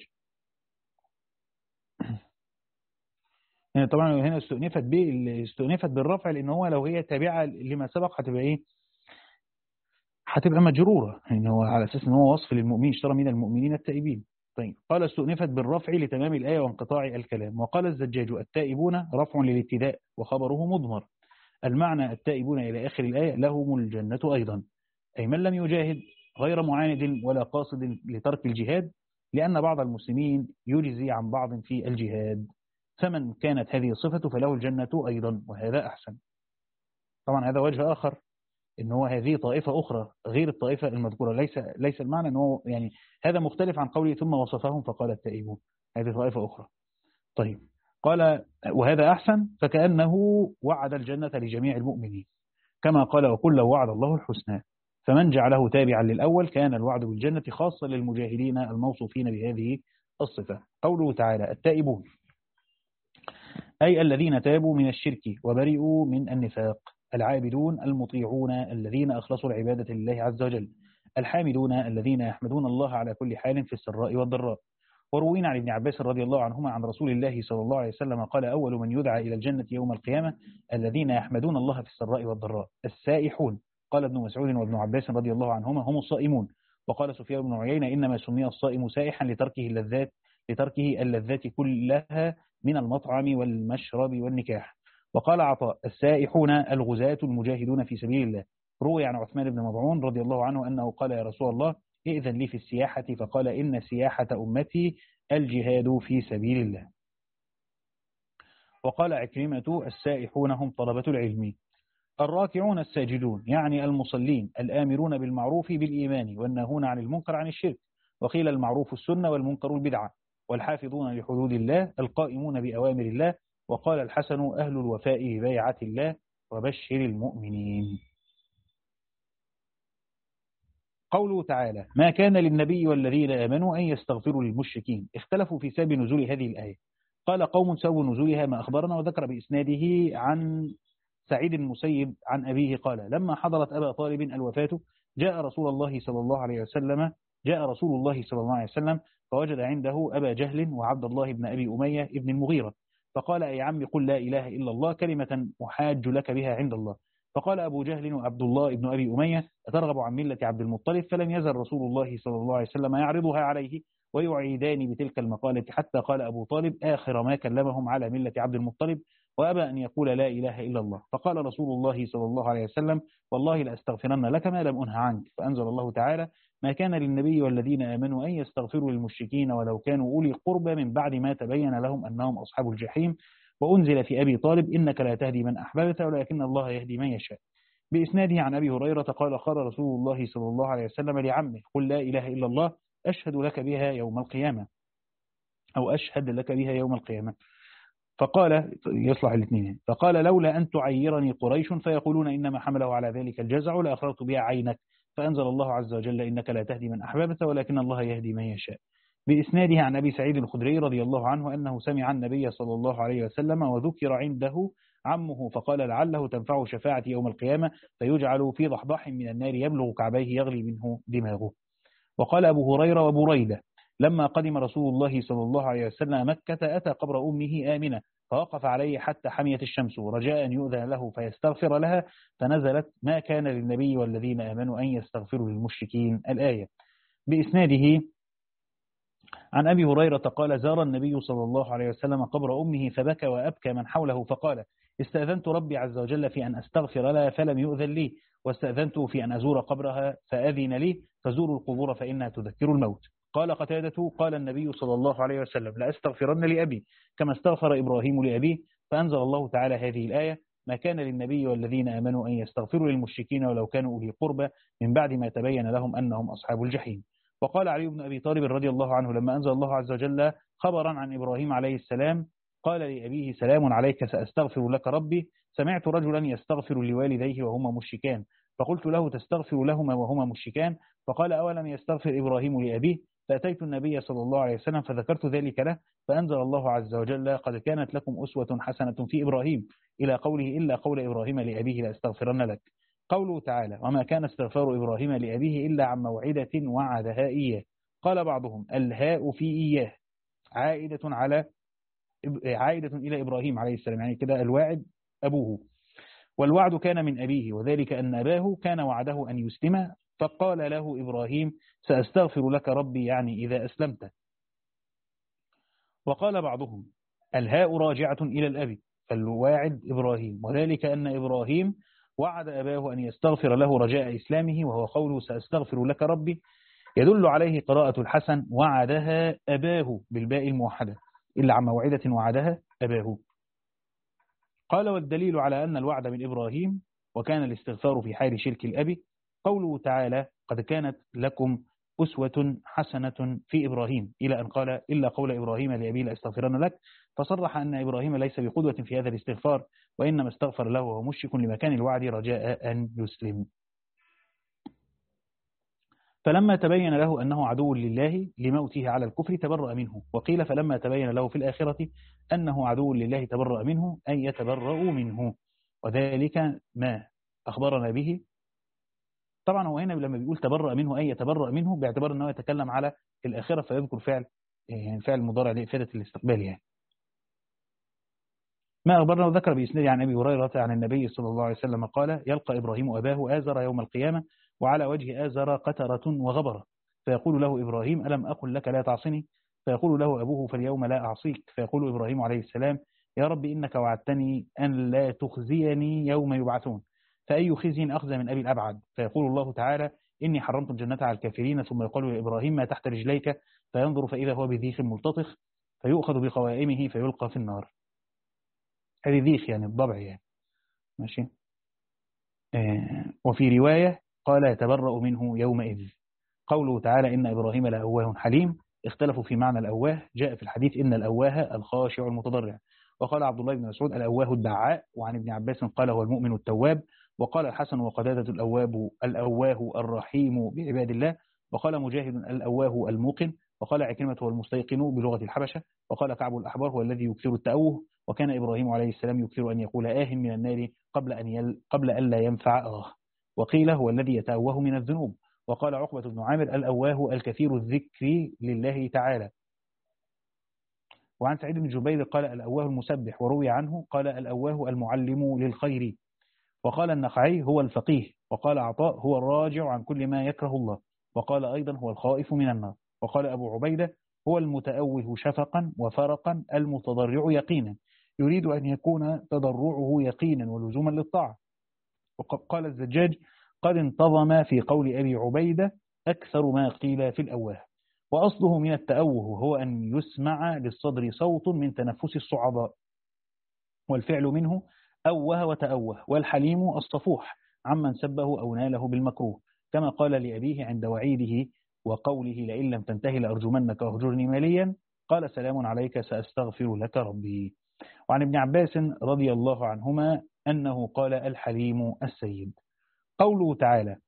يعني طبعا هنا استؤنفت به استؤنفت بالرفع لأن هو لو هي تابعة لما سبق هتبقى إيه هتبقى مجرورة، يعني هو على أساس إن هو وصف للمؤمنين اشترى من المؤمنين التائبين. طيب قال استؤنفت بالرفع لتمام الآية وانقطاع الكلام. وقال الزجاج التائبون رفع للابتداء وخبره مضمر، المعنى التائبون إلى آخر الآية لهم الجنة أيضا، أي من لم يجاهد غير معاند ولا قاصد لترك الجهاد، لأن بعض المسلمين يجزي عن بعض في الجهاد، فمن كانت هذه الصفة فله الجنة أيضا وهذا أحسن. طبعا هذا وجه آخر إن هو هذه طائفة أخرى غير الطائفة المذكورة، ليس ليس المعنى إن هو يعني هذا مختلف عن قوله ثم وصفهم فقال التائبون، هذه طائفة أخرى. طيب قال وهذا أحسن فكأنه وعد الجنة لجميع المؤمنين كما قال وكل وعد الله الحسنى، فمن جعله تابعا للأول كان الوعد بالجنة خاصة للمجاهدين الموصوفين بهذه الصفة. قوله تعالى التائبون أي الذين تابوا من الشرك وبرئوا من النفاق، العابدون المطيعون الذين أخلصوا العبادة لله عز وجل، الحامدون الذين يحمدون الله على كل حال في السراء والضراء. وروينا عن ابن عباس رضي الله عنهما عن رسول الله صلى الله عليه وسلم قال أول من يدعى إلى الجنة يوم القيامة الذين يحمدون الله في السراء والضراء السائحون. قال ابن مسعود وابن عباس رضي الله عنهما هم الصائمون. وقال سفيان بن عيينة إنما سمي الصائم سائحا لتركه اللذات لتركه اللذات كلها من المطعم والمشرب والنكاح. وقال عطاء السائحون الغزاة المجاهدون في سبيل الله. روي عن عثمان بن مضعون رضي الله عنه أنه قال يا رسول الله ائذن لي في السياحة، فقال إن سياحة أمتي الجهاد في سبيل الله. وقال عكرمة السائحون هم طلبة العلم. الراكعون الساجدون يعني المصلين الآمرون بالمعروف بالإيمان والناهون عن المنكر عن الشرك، وقيل المعروف السنة والمنكر البدعة، والحافظون لحدود الله القائمون بأوامر الله. وقال الحسن أهل الوفاء ببيعة الله وبشر المؤمنين. قوله تعالى ما كان للنبي والذين آمنوا أن يستغفروا للمشركين، اختلفوا في سبب نزول هذه الآية. قال قوم سبب نزولها ما أخبرنا، وذكر بإسناده عن سعيد المسيب عن أبيه قال لما حضرت أبا طالب الوفاة جاء رسول الله صلى الله عليه وسلم جاء رسول الله صلى الله عليه وسلم فوجد عنده أبا جهل وعبد الله بن أبي أمية ابن المغيرة، فقال أي عم قل لا إله إلا الله كلمة أحاج لك بها عند الله. فقال أبو جهل وعبد الله بن أبي أمية أترغب عن ملة عبد المطلب؟ فلم يزل رسول الله صلى الله عليه وسلم يعرضها عليه ويعيدان بتلك المقالة حتى قال أبو طالب آخر ما كلمهم على ملة عبد المطلب وأبى أن يقول لا إله إلا الله. فقال رسول الله صلى الله عليه وسلم والله لأستغفرن لك ما لم أنه عنك. فأنزل الله تعالى ما كان للنبي والذين آمنوا أن يستغفروا للمشركين ولو كانوا أولي قربى من بعد ما تبين لهم أنهم أصحاب الجحيم. وأنزل في أبي طالب إنك لا تهدي من أحببت ولكن الله يهدي من يشاء. بإسناده عن أبي هريرة قال قال رسول الله صلى الله عليه وسلم لعمه قل لا إله إلا الله أشهد لك بها يوم القيامة أو أشهد لك بها يوم القيامة. فقال يصلح الاثنين فقال لولا أن تعيرني قريش فيقولون إنما حمله على ذلك الجزع لأخرجت بها عينك. فأنزل الله عز وجل إنك لا تهدي من أحببت ولكن الله يهدي من يشاء. بإسناده عن أبي سعيد الخدري رضي الله عنه أنه سمع النبي صلى الله عليه وسلم وذكر عنده عمه فقال لعله تنفع شفاعة يوم القيامة فيجعل في ضحضاح من النار يبلغ كعبيه يغلي منه دماغه. وقال أبو هريرة وبريدة لما قدم رسول الله صلى الله عليه وسلم مكة أتى قبر أمه آمنة فوقف عليه حتى حميت الشمس رجاء أن يؤذن له فيستغفر لها فنزلت ما كان للنبي والذين آمنوا أن يستغفروا للمشركين الآية. بإسناده عن أبي هريرة قال زار النبي صلى الله عليه وسلم قبر أمه فبكى وأبكى من حوله فقال استأذنت ربي عز وجل في أن أستغفر لها فلم يؤذن لي، واستأذنته في أن أزور قبرها فأذن لي، فزوروا القبور فإنها تذكر الموت. قال قتادة قال النبي صلى الله عليه وسلم لأستغفرن لأبي كما استغفر إبراهيم لأبيه، فأنزل الله تعالى هذه الآية ما كان للنبي والذين آمنوا أن يستغفروا للمشركين ولو كانوا أولي قربى من بعد ما تبين لهم أنهم أصحاب الجحيم. وقال علي بن أبي طالب رضي الله عنه لما أنزل الله عز وجل خبرا عن إبراهيم عليه السلام قال لأبيه سلام عليك سأستغفر لك ربي، سمعت رجلا يستغفر لوالديه وهما مشركان فقلت له تستغفر لهما وهما مشركان؟ فقال أولم يستغفر إبراهيم لأبيه؟ فأتيت النبي صلى الله عليه وسلم فذكرت ذلك له، فأنزل الله عز وجل قد كانت لكم أسوة حسنة في إبراهيم إلى قوله إلا قول إبراهيم لأبيه لأستغفرن لك. قوله تعالى وما كان استغفار إبراهيم لأبيه إلا عن موعدة وعدها إياه. قال بعضهم الهاء في إياه عائدة على عائدة إلى إبراهيم عليه السلام، يعني كده الواعد أبوه، والوعد كان من أبيه، وذلك أن أباه كان وعده أن يسلم فقال له إبراهيم سأستغفر لك ربي يعني إذا أسلمت. وقال بعضهم الهاء راجعة إلى الأب فالواعد إبراهيم، وذلك أن إبراهيم وعد أباه أن يستغفر له رجاء إسلامه، وهو قوله سأستغفر لك ربي يدل عليه قراءة الحسن وعدها أباه بالباء الموحدة إلا عن موعدة وعدها أباه. قال والدليل على أن الوعد من إبراهيم وكان الاستغفار في حال شرك الأب قوله تعالى قد كانت لكم أسوة حسنة في إبراهيم إلى أن قال إلا قول إبراهيم لأبيه لأستغفرن لك، فصرح أن إبراهيم ليس بقدوة في هذا الاستغفار، وإنما استغفر له وهو مشرك لمكان الوعد رجاء أن يسلم. فلما تبين له أنه عدو لله لموته على الكفر تبرأ منه، وقيل فلما تبين له في الآخرة أنه عدو لله تبرأ منه أي يتبرأ منه، وذلك ما أخبرنا به. طبعا هو هنا لما بيقول تبرأ منه أي يتبرأ منه باعتبار أنه يتكلم على الآخرة فيذكر فعل يعني فعل مضارع لإفادة الاستقبال. يعني ما أخبرنا وذكر بإسناد عن أبي هريرة عن النبي صلى الله عليه وسلم قال يلقى إبراهيم أباه آزر يوم القيامة وعلى وجه آزر قترة وغبرة، فيقول له إبراهيم ألم أقل لك لا تعصني؟ فيقول له أبوه فاليوم لا أعصيك. فيقول إبراهيم عليه السلام يا رب إنك وعدتني أن لا تخزيني يوم يبعثون، فأي خزي أخزى من أبي الأبعد؟ فيقول الله تعالى إني حرمت الجنة على الكافرين، ثم يقول يا إبراهيم ما تحت رجليك؟ فينظر فإذا هو بذيخ ملتطخ فيؤخذ بقوائمه فيلقى في النار. هذه ذيخ يعني الضبع يعني ماشي. آه وفي رواية قال يتبرأ منه يومئذ. قوله تعالى إن إبراهيم لأواه حليم اختلفوا في معنى الأواه، جاء في الحديث إن الأواه الخاشع المتضرع، وقال عبد الله بن مسعود الأواه الدعاء، وعن ابن عباس قال هو المؤمن التواب، وقال الحسن وقتادة الأواب الأواه الرحيم بعباد الله، وقال مجاهد الأواه الموقن، وقال عكرمة هو المستيقن بلغة الحبشة، وقال كعب الأحبار هو الذي يكثر التأوه، وكان إبراهيم عليه السلام يكثر أن يقول آه من النار قبل أن يل قبل أن لا ينفع آه، وقيل هو الذي يتأوه من الذنوب. وقال عقبة بن عامر الأواه الكثير الذكر لله تعالى. وعن سعيد بن جبير قال الأواه المسبح، وروي عنه قال الأواه المعلم للخير. وقال النخعي هو الفقيه، وقال عطاء هو الراجع عن كل ما يكره الله، وقال أيضا هو الخائف من النار. وقال أبو عبيدة هو المتأوه شفقا وفرقا المتضرع يقينا، يريد أن يكون تضرعه يقينا ولزوما للطاعة. وقال الزجاج قد انتظم في قول أبي عبيدة أكثر ما قيل في الأواه، وأصله من التأوه هو أن يسمع للصدر صوت من تنفس الصعداء، والفعل منه أوه وتأوه، والحليم الصفوح عمن سبه أو ناله بالمكروه، كما قال لأبيه عند وعيده وقوله لئن لم تنتهي لأرجمنك واهجرني ماليا، قال سلام عليك سأستغفر لك ربي. وعن ابن عباس رضي الله عنهما أنه قال الحليم السيد. قوله تعالى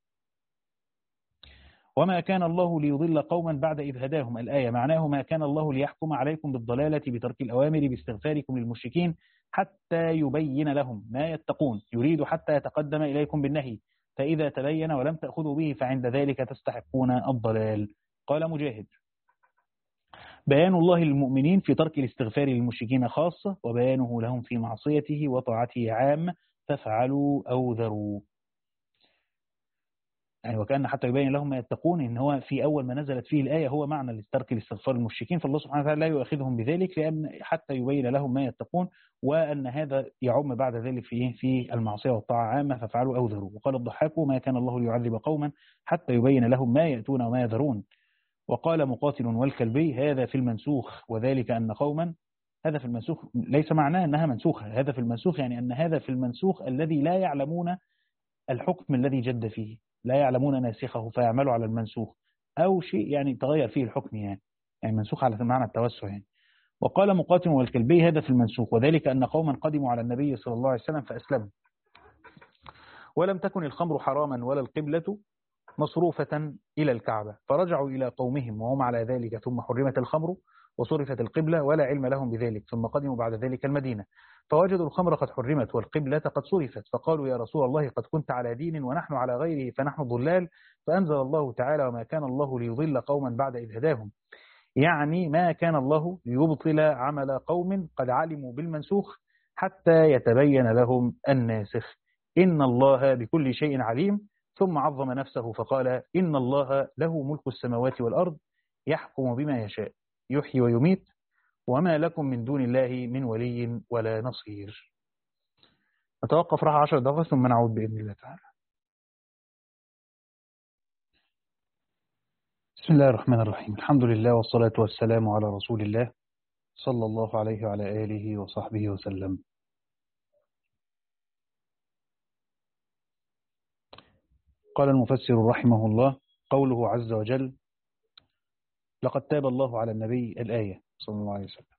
وما كان الله ليضل قوما بعد إذ هداهم، الآية معناه ما كان الله ليحكم عليكم بالضلالة بترك الأوامر باستغفاركم للمشركين حتى يبين لهم ما يتقون، يريد حتى يتقدم إليكم بالنهي، فإذا تبين ولم تأخذوا به فعند ذلك تستحقون الضلال. قال مجاهد بيان الله للمؤمنين في ترك الاستغفار للمشركين خاصة، وبيانه لهم في معصيته وطاعته عام، فافعلوا أو ذروا. يعني وكأن حتى يبين لهم ما يتقون، إن هو في أول ما نزلت فيه الآية هو معنى لترك الاستغفار للمشركين، فالله سبحانه وتعالى لا يؤاخذهم بذلك لأن حتى يبين لهم ما يتقون، وأن هذا يعم بعد ذلك في في المعصية والطاعة عامة، فافعلوا أو ذروا. وقال الضحاك ما كان الله ليعذب قوما حتى يبين لهم ما يأتون وما يذرون. وقال مقاتل والكلبي هذا في المنسوخ، وذلك أن قوما، هذا في المنسوخ ليس معناه أنها منسوخة، هذا في المنسوخ يعني أن هذا في المنسوخ الذي لا يعلمون الحكم الذي جد فيه، لا يعلمون ناسخه فيعملوا على المنسوخ، أو شيء يعني تغير فيه الحكم، يعني يعني منسوخ على معنى التوسع يعني. وقال مقاتل والكلبي هذا في المنسوخ، وذلك أن قوما قدموا على النبي صلى الله عليه وسلم فأسلموا، ولم تكن الخمر حراما ولا القبلة مصروفة إلى الكعبة، فرجعوا إلى قومهم وهم على ذلك، ثم حرمت الخمر وصرفت القبلة ولا علم لهم بذلك، ثم قدموا بعد ذلك المدينة فوجدوا الخمر قد حرمت والقبلة قد صرفت، فقالوا يا رسول الله قد كنت على دين ونحن على غيره فنحن ضلال، فأنزل الله تعالى وما كان الله ليضل قوما بعد إذ هداهم، يعني ما كان الله ليبطل عمل قوم قد علموا بالمنسوخ حتى يتبين لهم الناسخ، إن الله بكل شيء عليم. ثم عظم نفسه فقال إن الله له ملك السماوات والأرض يحكم بما يشاء يحيي ويميت وما لكم من دون الله من ولي ولا نصير. نتوقف راحة عشر دقائق ثم نعود بإذن الله تعالى. بسم الله الرحمن الرحيم، الحمد لله والصلاة والسلام على رسول الله صلى الله عليه وعلى آله وصحبه وسلم. قال المفسر رحمه الله قوله عز وجل لقد تاب الله على النبي، الآية صلى الله عليه وسلم.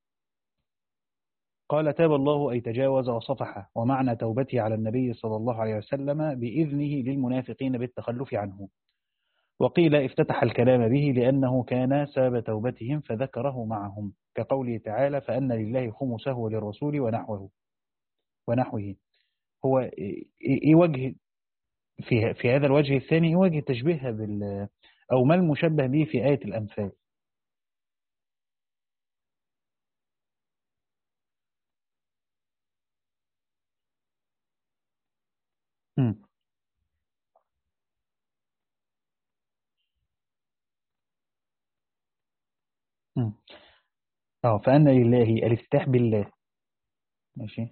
قال تاب الله أي تجاوز وصفح، ومعنى توبته على النبي صلى الله عليه وسلم بإذنه للمنافقين بالتخلف عنه، وقيل افتتح الكلام به لأنه كان سبب توبتهم فذكره معهم، كقوله تعالى فأن لله خمسه وللرسول ونحوه ونحوه. هو إيه وجه في في هذا الوجه الثاني، إيه وجه تشبيهها بال أو ما المشبه به في آية الأنفال؟ م. م. اه فأن لله الافتتاح بالله، ماشي،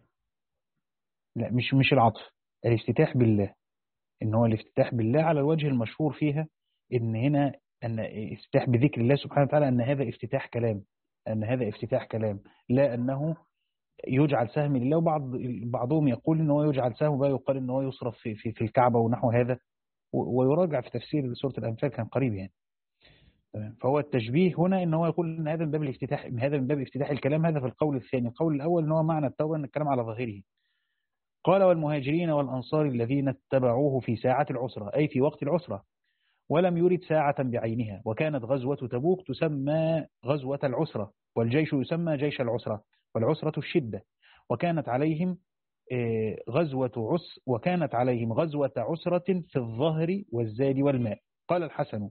لا مش مش العطف، الافتتاح بالله، ان هو الافتتاح بالله على الوجه المشهور فيها، ان هنا ان افتتاح بذكر الله سبحانه وتعالى، ان هذا افتتاح كلام، ان هذا افتتاح كلام، لا انه يجعل سهم لله. وبعض بعضهم يقول ان هو يجعل سهم بقى يقال ان هو يصرف في في, في الكعبة ونحو هذا، ويراجع في تفسير سورة الأنفال كان قريب يعني. تمام. فهو التشبيه هنا ان هو يقول ان هذا من باب الافتتاح، هذا من باب افتتاح الكلام، هذا في القول الثاني. القول الاول ان هو معنى التوبة ان الكلام على ظاهره. قال والمهاجرين والأنصار الذين اتبعوه في ساعة العسرة، أي في وقت العسرة، ولم يرد ساعة بعينها، وكانت غزوة تبوك تسمى غزوة العسرة، والجيش يسمى جيش العسرة، والعسرة الشدة، وكانت عليهم غزوة عس وكانت عليهم غزوة عسرة في الظهر والزاد والماء. قال الحسن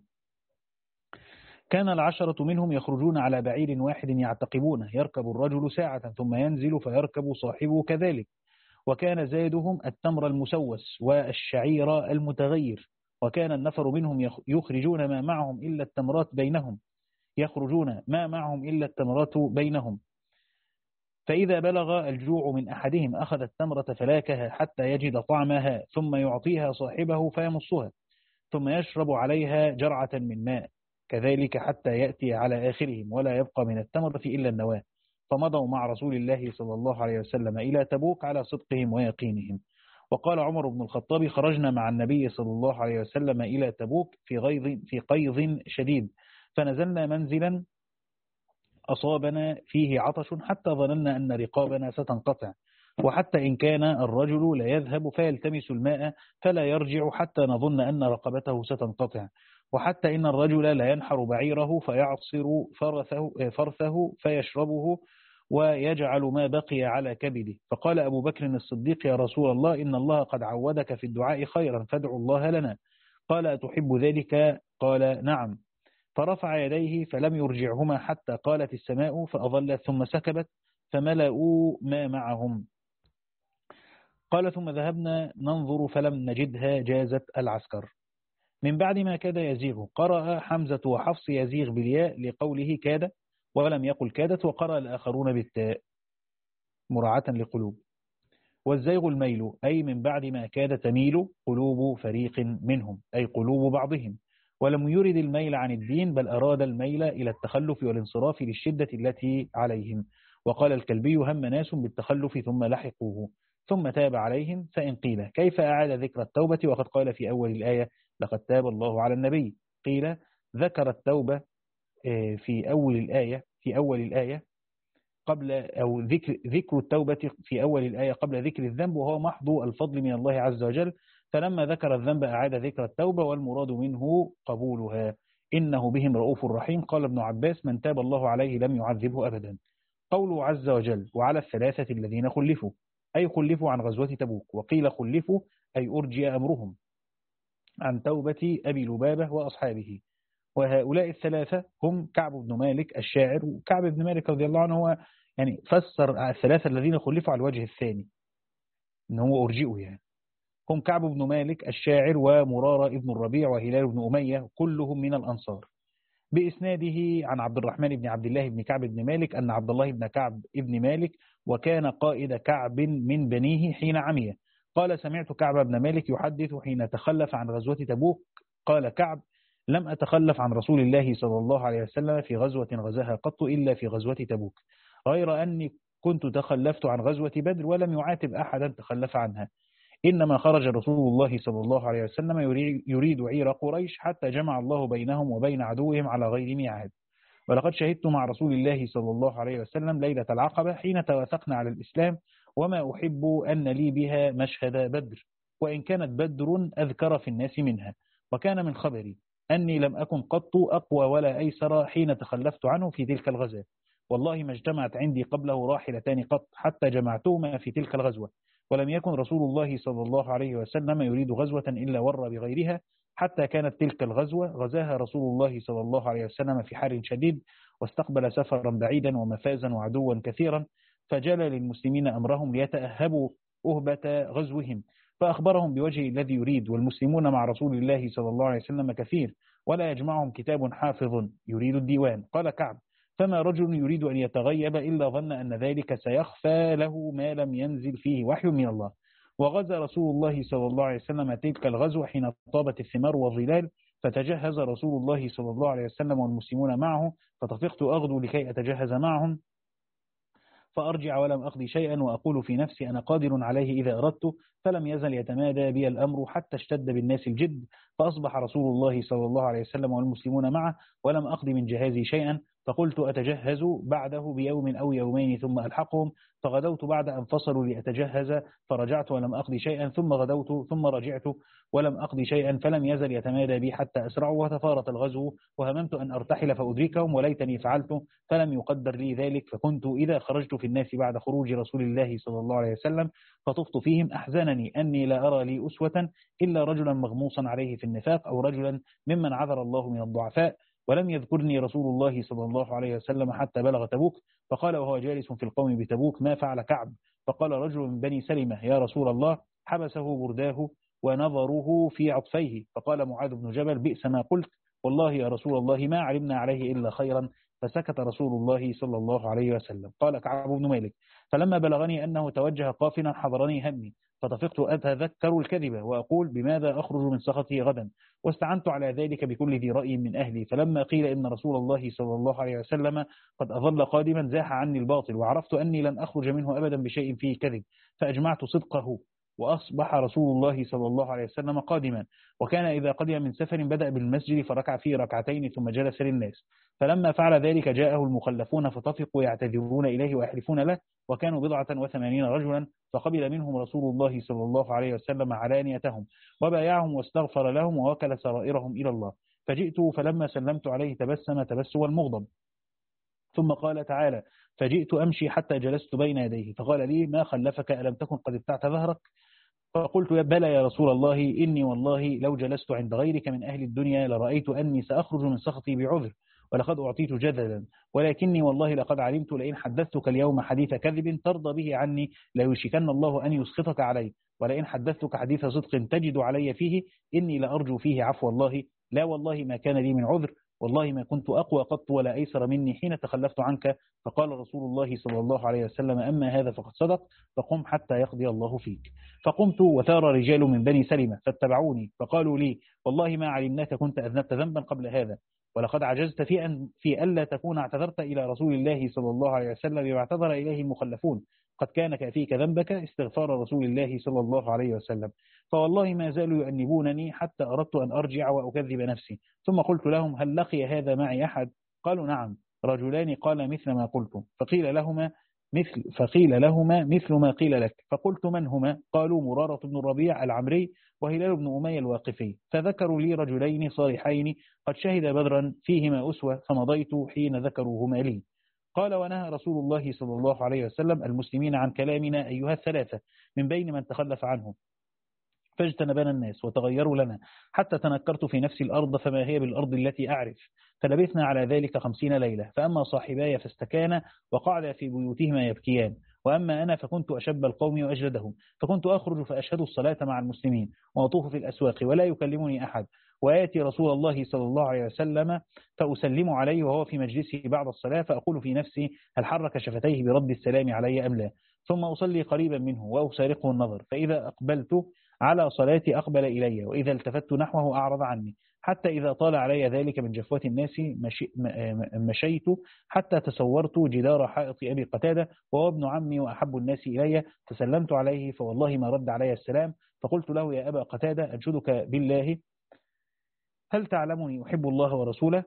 كان العشرة منهم يخرجون على بعير واحد يعتقبونه، يركب الرجل ساعة ثم ينزل فيركب صاحبه كذلك، وكان زادهم التمر المسوس والشعير المتغير، وكان النفر منهم يخرجون ما معهم إلا التمرات بينهم يخرجون ما معهم إلا التمرات بينهم، فإذا بلغ الجوع من أحدهم أخذ التمرة فلاكها حتى يجد طعمها، ثم يعطيها صاحبه فيمصها، ثم يشرب عليها جرعة من ماء، كذلك حتى يأتي على آخرهم ولا يبقى من التمرة إلا النواة، فمضوا مع رسول الله صلى الله عليه وسلم إلى تبوك على صدقهم ويقينهم. وقال عمر بن الخطاب خرجنا مع النبي صلى الله عليه وسلم إلى تبوك في غيظ في قيظ شديد، فنزلنا منزلا أصابنا فيه عطش حتى ظننا أن رقابنا ستنقطع، وحتى إن كان الرجل لا يذهب فيلتمس الماء فلا يرجع حتى نظن أن رقبته ستنقطع، وحتى إن الرجل لا ينحر بعيره فيعصر فرثه, فرثه فيشربه ويجعل ما بقي على كبده، فقال أبو بكر الصديق يا رسول الله إن الله قد عودك في الدعاء خيرا فادعوا الله لنا، قال أتحب ذلك؟ قال نعم، فرفع يديه فلم يرجعهما حتى قالت السماء فأظلت ثم سكبت فملأوا ما معهم، قال ثم ذهبنا ننظر فلم نجدها جازت العسكر. من بعد ما كاد يزيغ. قرأ حمزة وحفص يزيغ بالياء لقوله كاد ولم يقل كادت، وقرأ الآخرون بالتاء مراعاة لقلوب. والزيغ الميل، أي من بعد ما كاد تميل قلوب فريق منهم، أي قلوب بعضهم. ولم يرد الميل عن الدين، بل أراد الميل إلى التخلف والانصراف للشدة التي عليهم. وقال الكلبي هم ناس بالتخلف ثم لحقوه ثم تاب عليهم. فإن قيل كيف أعاد ذكر التوبة وقد قال في أول الآية لقد تاب الله على النبي، قيل ذكر التوبة في أول الآية في أول الآية قبل أو ذكر ذكر التوبة في أول الآية قبل ذكر الذنب، وهو محض الفضل من الله عز وجل. فلما ذكر الذنب أعاد ذكر التوبة، والمراد منه قبولها، إنه بهم رؤوف رحيم. قال ابن عباس من تاب الله عليه لم يعذبه أبدا. قوله عز وجل وعلى الثلاثة الذين خلفوا، أي خلفوا عن غزوة تبوك. وقيل خلفوا أي أرجي أمرهم عن توبة أبي لبابة وأصحابه. وهؤلاء الثلاثة هم كعب بن مالك الشاعر. وكعب بن مالك رضي الله عنه هو يعني فسر الثلاثة الذين خلفوا على الوجه الثاني إن هو أرجئوا، يعني هم كعب بن مالك الشاعر ومرارة ابن الربيع وهلال بن أمية كلهم من الأنصار. بإسناده عن عبد الرحمن بن عبد الله بن كعب بن مالك أن عبد الله بن كعب بن مالك وكان قائد كعب من بنيه حين عمي، قال سمعت كعب بن مالك يحدث حين تخلف عن غزوة تبوك، قال كعب لم أتخلف عن رسول الله صلى الله عليه وسلم في غزوة غزاها قط إلا في غزوة تبوك، غير أني كنت تخلفت عن غزوة بدر ولم يعاتب أحدا تخلف عنها، إنما خرج رسول الله صلى الله عليه وسلم يريد عير قريش حتى جمع الله بينهم وبين عدوهم على غير ميعاد. ولقد شهدت مع رسول الله صلى الله عليه وسلم ليلة العقبة حين توافقنا على الإسلام، وما أحب أن لي بها مشهد بدر، وإن كانت بدر أذكر في الناس منها. وكان من خبري أني لم أكن قط أقوى ولا أيسر حين تخلفت عنه في تلك الغزاة، والله ما اجتمعت عندي قبله راحلتان قط حتى جمعتهما في تلك الغزوة. ولم يكن رسول الله صلى الله عليه وسلم يريد غزوة إلا ور بغيرها، حتى كانت تلك الغزوة غزاها رسول الله صلى الله عليه وسلم في حر شديد، واستقبل سفرا بعيدا ومفازا وعدوا كثيرا، فجلى للمسلمين أمرهم ليتأهبوا أهبة غزوهم، فأخبرهم بوجه الذي يريد. والمسلمون مع رسول الله صلى الله عليه وسلم كثير، ولا يجمعهم كتاب حافظ يريد الديوان. قال كعب فما رجل يريد أن يتغيب إلا ظن أن ذلك سيخفى له ما لم ينزل فيه وحي من الله. وغزا رسول الله صلى الله عليه وسلم تلك الغزوة حين طابت الثمار والظلال، فتجهز رسول الله صلى الله عليه وسلم والمسلمون معه، فطفقت أغدو لكي أتجهز معهم فأرجع ولم أقضي شيئا، وأقول في نفسي أنا قادر عليه إذا أردت، فلم يزل يتمادى بي الأمر حتى اشتد بالناس الجد، فأصبح رسول الله صلى الله عليه وسلم والمسلمون معه ولم أقضي من جهازي شيئا، فقلت أتجهز بعده بيوم أو يومين ثم ألحقهم، فغدوت بعد أن فصلوا لأتجهز فرجعت ولم أقضي شيئا، ثم غدوت ثم رجعت ولم أقضي شيئا، فلم يزل يتمادى بي حتى أسرعوا وتفارط الغزو، وهممت أن أرتحل فأدركهم وليتني فعلت، فلم يقدر لي ذلك، فكنت إذا خرجت في الناس بعد خروج رسول الله صلى الله عليه وسلم فطفت فيهم أحزنني أني لا أرى لي أسوة إلا رجلا مغموصا عليه في النفاق، أو رجلا ممن عذر الله من الضعفاء، ولم يذكرني رسول الله صلى الله عليه وسلم حتى بلغ تبوك. فقال وهو جالس في القوم بتبوك ما فعل كعب؟ فقال رجل من بني سلمة يا رسول الله حبسه برداه ونظره في عطفيه. فقال معاذ بن جبل بئس ما قلت، والله يا رسول الله ما علمنا عليه إلا خيرا، فسكت رسول الله صلى الله عليه وسلم. قال كعب بن مالك فلما بلغني أنه توجه قافلا حضرني همي، فطفقت أتذكر الكذب وأقول بماذا أخرج من سخطه غدا، واستعنت على ذلك بكل ذي رأي من أهلي. فلما قيل إن رسول الله صلى الله عليه وسلم قد أظل قادما زاح عني الباطل، وعرفت أني لن أخرج منه أبدا بشيء فيه كذب، فأجمعت صدقه، وأصبح رسول الله صلى الله عليه وسلم قادما، وكان إذا قدم من سفر بدأ بالمسجد فركع فيه ركعتين ثم جلس للناس. فلما فعل ذلك جاءه المخلفون فطفقوا يعتذرون إليه ويحلفون له، وكانوا بضعة وثمانين رجلا، فقبل منهم رسول الله صلى الله عليه وسلم علانيتهم وبايعهم واستغفر لهم ووكل سرائرهم إلى الله. فجئت فلما سلمت عليه تبسم تبسم المغضب، ثم قال تعالى فجئت أمشي حتى جلست بين يديه، فقال لي ما خلفك ألم تكن قد ابتعت ظهرك؟ فقلت بلى يا رسول الله إني والله لو جلست عند غيرك من أهل الدنيا لرأيت أني سأخرج من سخطي بعذر، ولقد أعطيت جدلا، ولكني والله لقد علمت لئن حدثتك اليوم حديث كذب ترضى به عني ليوشكن الله أن يسخطك علي، ولئن حدثتك حديث صدق تجد علي فيه إني لأرجو فيه عفو الله. لا والله ما كان لي من عذر، والله ما كنت أقوى قط ولا أيسر مني حين تخلفت عنك. فقال رسول الله صلى الله عليه وسلم أما هذا فقد صدق، فقم حتى يقضي الله فيك. فقمت وثار رجال من بني سلمة فاتبعوني فقالوا لي والله ما علمناك كنت أذنبت ذنبا قبل هذا، ولقد عجزت في أن في ألا تكون اعتذرت إلى رسول الله صلى الله عليه وسلم بما اعتذر إليه المخلفون، قد كان كافيك ذنبك استغفار رسول الله صلى الله عليه وسلم. فوالله ما زالوا يؤنبونني حتى أردت أن أرجع وأكذب نفسي، ثم قلت لهم هل لقي هذا معي أحد؟ قالوا نعم رجلان قال مثل ما قلتم، فقيل لهما مثل فقيل لهما مثل ما قيل لك، فقلت من هما؟ قالوا مرارة بن الربيع العمري وهلال بن أمية الواقفي، فذكروا لي رجلين صالحين قد شهد بدرا فيهما أسوة، فمضيت حين ذكروهما لي. قال ونهى رسول الله صلى الله عليه وسلم المسلمين عن كلامنا أيها الثلاثة من بين من تخلف عنه، فاجتنبنا الناس وتغيروا لنا حتى تنكرت في نفس الأرض فما هي بالأرض التي أعرف، فلبثنا على ذلك خمسين ليلة. فأما صاحباي فاستكانا وقعدا في بيوتهما يبكيان، وأما أنا فكنت أشب القوم وأجلدهم، فكنت أخرج فأشهد الصلاة مع المسلمين وأطوف في الأسواق ولا يكلمني أحد، وآتي رسول الله صلى الله عليه وسلم فأسلم عليه وهو في مجلسه بعد الصلاة، فأقول في نفسي هل حرك شفتيه برد السلام علي أم لا، ثم أصلي قريبا منه وأسارقه النظر، فإذا أقبلت على صلاتي أقبل إلي، وإذا التفت نحوه أعرض عني، حتى إذا طال علي ذلك من جفوة الناس مشي مشيت حتى تسورت جدار حائط أبي قتادة وهو ابن عمي وأحب الناس إلي، فسلمت عليه فوالله ما رد علي السلام، فقلت له يا أبا قتادة أنشدك بالله هل تعلمني أحب الله ورسوله؟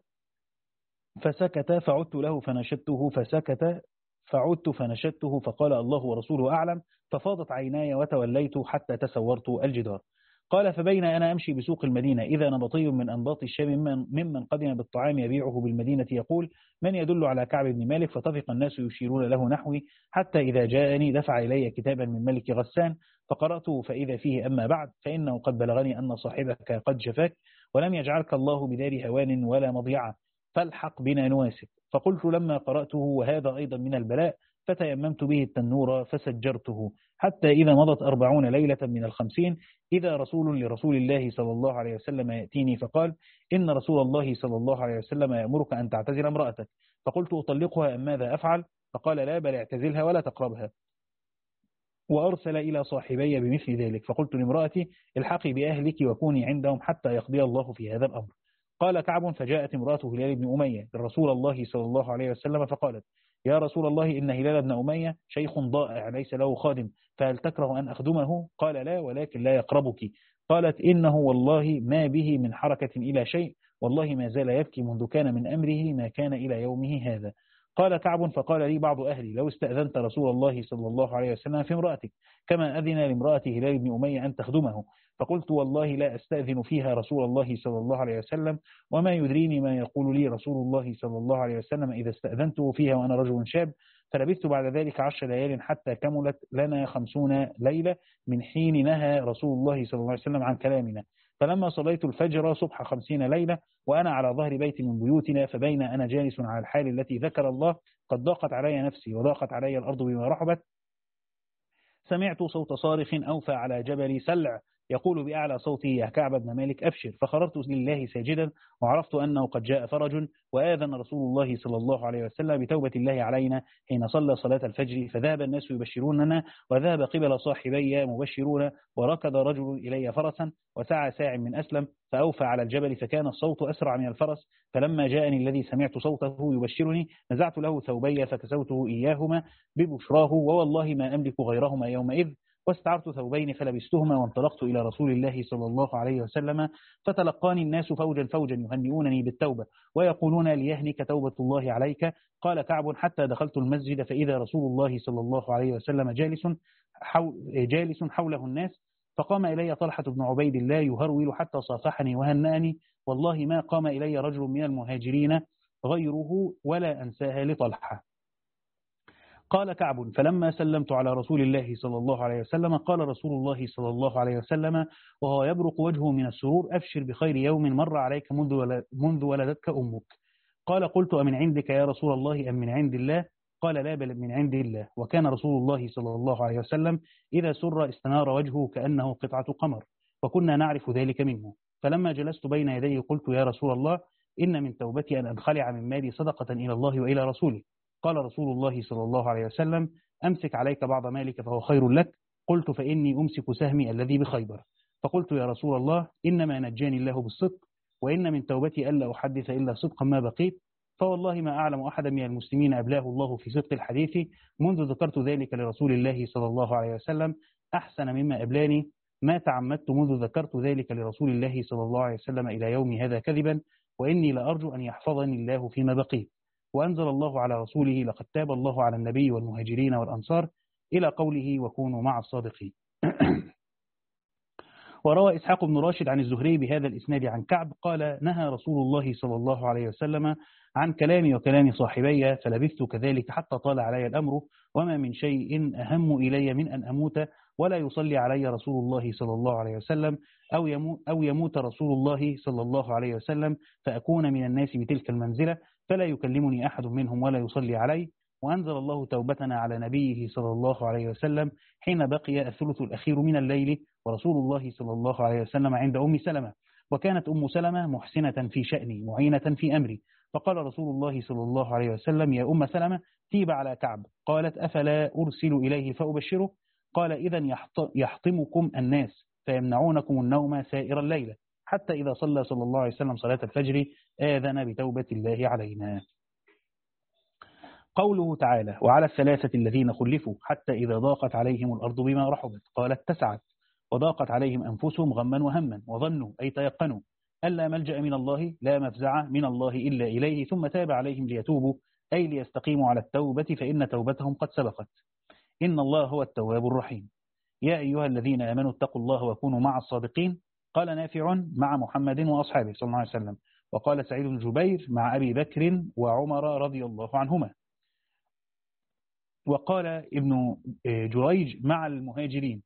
فسكت فعدت له فنشدته فسكت فعدت فنشدته فقال الله ورسوله أعلم، ففاضت عيناي وتوليت حتى تسورت الجدار. قال فبين أنا أمشي بسوق المدينة إذا نبطي من أنباط الشام ممن, ممن قدم بالطعام يبيعه بالمدينة يقول من يدل على كعب بن مالك، فطفق الناس يشيرون له نحوي، حتى إذا جاءني دفع إلي كتابا من ملك غسان فقرأته فإذا فيه أما بعد فإنه قد بلغني أن صاحبك قد جفاك ولم يجعلك الله بدار هوان ولا مضيعة، فالحق بنا نواسك. فقلت لما قرأته وهذا أيضا من البلاء فتيممت به التنور فسجرته، حتى إذا مضت أربعون ليلة من الخمسين إذا رسول لرسول الله صلى الله عليه وسلم يأتيني فقال إن رسول الله صلى الله عليه وسلم يأمرك أن تعتزل امرأتك. فقلت أطلقها أم ماذا أفعل؟ فقال لا بل اعتزلها ولا تقربها، وأرسل إلى صاحبي بمثل ذلك. فقلت لامرأتي الحقي بأهلك وكوني عندهم حتى يقضي الله في هذا الأمر. قال كعب فجاءت امرأة هلال بن أمية لرسول الله صلى الله عليه وسلم فقالت يا رسول الله إن هلال بن أمية شيخ ضائع ليس له خادم، فهل تكره أن أخدمه؟ قال لا ولكن لا يقربك. قالت إنه والله ما به من حركة إلى شيء، والله ما زال يبكي منذ كان من أمره ما كان إلى يومه هذا. قال كعب فقال لي بعض أهلي لو استأذنت رسول الله صلى الله عليه وسلم في امرأتك كما أذن لامرأة هلال بن أمية أن تخدمه. فقلت والله لا أستأذن فيها رسول الله صلى الله عليه وسلم، وما يدريني ما يقول لي رسول الله صلى الله عليه وسلم إذا استأذنته فيها وأنا رجل شاب. فلبثت بعد ذلك عشر ليال حتى كملت لنا خمسون ليلة من حين نهى رسول الله صلى الله عليه وسلم عن كلامنا. فلما صليت الفجر صبح خمسين ليلة وأنا على ظهر بيت من بيوتنا، فبين أنا جالس على الحال التي ذكر الله قد ضاقت علي نفسي وضاقت علي الأرض بما رحبت، سمعت صوت صارخ أوفى على جبل سلع يقول بأعلى صوته يا كعب بن مالك أبشر، فخررت لله ساجدا وعرفت أنه قد جاء فرج، وآذن رسول الله صلى الله عليه وسلم بتوبة الله علينا حين صلى صلاة الفجر، فذهب الناس يبشروننا وذهب قبل صاحبي مبشرون، وركض رجل إلي فرسا وسعى ساع من أسلم فأوفى على الجبل فكان الصوت أسرع من الفرس، فلما جاءني الذي سمعت صوته يبشرني نزعت له ثوبي فكسوته إياهما ببشراه، ووالله ما أملك غيرهما يومئذ، واستعرت ثوبين فلبستهما وانطلقت إلى رسول الله صلى الله عليه وسلم، فتلقاني الناس فوجا فوجا يهنئونني بالتوبة ويقولون ليهنك توبة الله عليك. قال كعب حتى دخلت المسجد فإذا رسول الله صلى الله عليه وسلم جالس حول جالس حوله الناس، فقام إلي طلحة بن عبيد الله يهرول حتى صافحني وهنأني، والله ما قام إلي رجل من المهاجرين غيره ولا أنساها لطلحة. قال كعب فلما سلمت على رسول الله صلى الله عليه وسلم قال رسول الله صلى الله عليه وسلم وهو يبرق وجهه من السرور أبشر بخير يوم مر عليك منذ منذ ولدتك أمك. قال قلت أمن عندك يا رسول الله أم من عند الله؟ قال لا بل من عند الله. وكان رسول الله صلى الله عليه وسلم إذا سر استنار وجهه كأنه قطعة قمر، وكنا نعرف ذلك منه. فلما جلست بين يديه قلت يا رسول الله إن من توبتي أن أنخلع من مالي صدقة إلى الله وإلى رسوله. قال رسول الله صلى الله عليه وسلم أمسك عليك بعض مالك فهو خير لك. قلت فإني أمسك سهمي الذي بخيبر. فقلت يا رسول الله إنما نجاني الله بالصدق، وإن من توبتي ألا أحدث إلا صدقا ما بقيت. فوالله ما أعلم أحدا من المسلمين أبلاه الله في صدق الحديث منذ ذكرت ذلك لرسول الله صلى الله عليه وسلم أحسن مما أبلاني، ما تعمدت منذ ذكرت ذلك لرسول الله صلى الله عليه وسلم إلى يوم هذا كذبا، وإني لأرجو أن يحفظني الله فيما بقيت. وأنزل الله على رسوله لقد تاب الله على النبي والمهاجرين والأنصار إلى قوله وكونوا مع الصادقين. وروى إسحاق بن راشد عن الزهري بهذا الإسناد عن كعب قال نهى رسول الله صلى الله عليه وسلم عن كلامي وكلام صاحبي، فلبثت كذلك حتى طال علي الأمر، وما من شيء أهم إلي من أن أموت ولا يصلي علي رسول الله صلى الله عليه وسلم، أو يموت, أو يموت رسول الله صلى الله عليه وسلم فأكون من الناس بتلك المنزلة فلا يكلمني أحد منهم ولا يصلي علي. وأنزل الله توبتنا على نبيه صلى الله عليه وسلم حين بقي الثلث الأخير من الليل ورسول الله صلى الله عليه وسلم عند أم سلمة، وكانت أم سلمة محسنة في شأني معينة في أمري، فقال رسول الله صلى الله عليه وسلم يا أم سلمة تيب على كعب. قالت أفلا أرسل إليه فأبشره؟ قال إذن يحطمكم الناس فيمنعونكم النوم سائر الليلة، حتى إذا صلى صلى الله عليه وسلم صلاة الفجر آذن بتوبة الله علينا. قوله تعالى وعلى الثلاثة الذين خلفوا حتى إذا ضاقت عليهم الأرض بما رحبت قالت تسعت وضاقت عليهم أنفسهم غما وهما وظنوا أي تيقنوا ألا ملجأ من الله لا مفزع من الله إلا إليه ثم تاب عليهم ليتوبوا أي ليستقيموا على التوبة فإن توبتهم قد سبقت. إن الله هو التواب الرحيم. يا أيها الذين آمنوا اتقوا الله وكونوا مع الصادقين. قال نافع مع محمد وأصحابه صلى الله عليه وسلم. وقال سعيد بن جبير مع أبي بكر وعمر رضي الله عنهما. وقال ابن جريج مع المهاجرين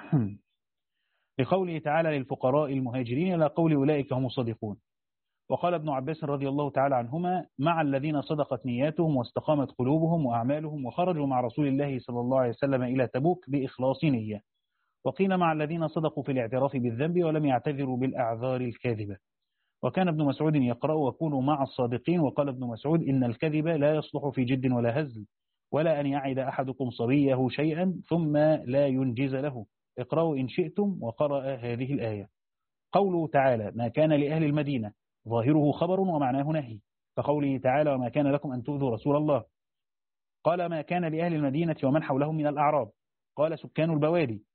لقوله تعالى للفقراء المهاجرين إلى قول أولئك هم الصادقون. وقال ابن عباس رضي الله تعالى عنهما مع الذين صدقت نياتهم واستقامت قلوبهم وأعمالهم وخرجوا مع رسول الله صلى الله عليه وسلم إلى تبوك بإخلاص نية. وقيل مع الذين صدقوا في الاعتراف بالذنب ولم يعتذروا بالأعذار الكاذبة. وكان ابن مسعود يقرأ وكونوا مع الصادقين. وقال ابن مسعود إن الكذب لا يصلح في جد ولا هزل، ولا أن يعد أحدكم صبيه شيئا ثم لا ينجز له. اقرأوا إن شئتم. وقرأ هذه الآية. قوله تعالى ما كان لأهل المدينة ظاهره خبر ومعناه نهي، فقوله تعالى وما كان لكم أن تؤذوا رسول الله. قال ما كان لأهل المدينة ومن حولهم من الأعراب. قال سكان البوادي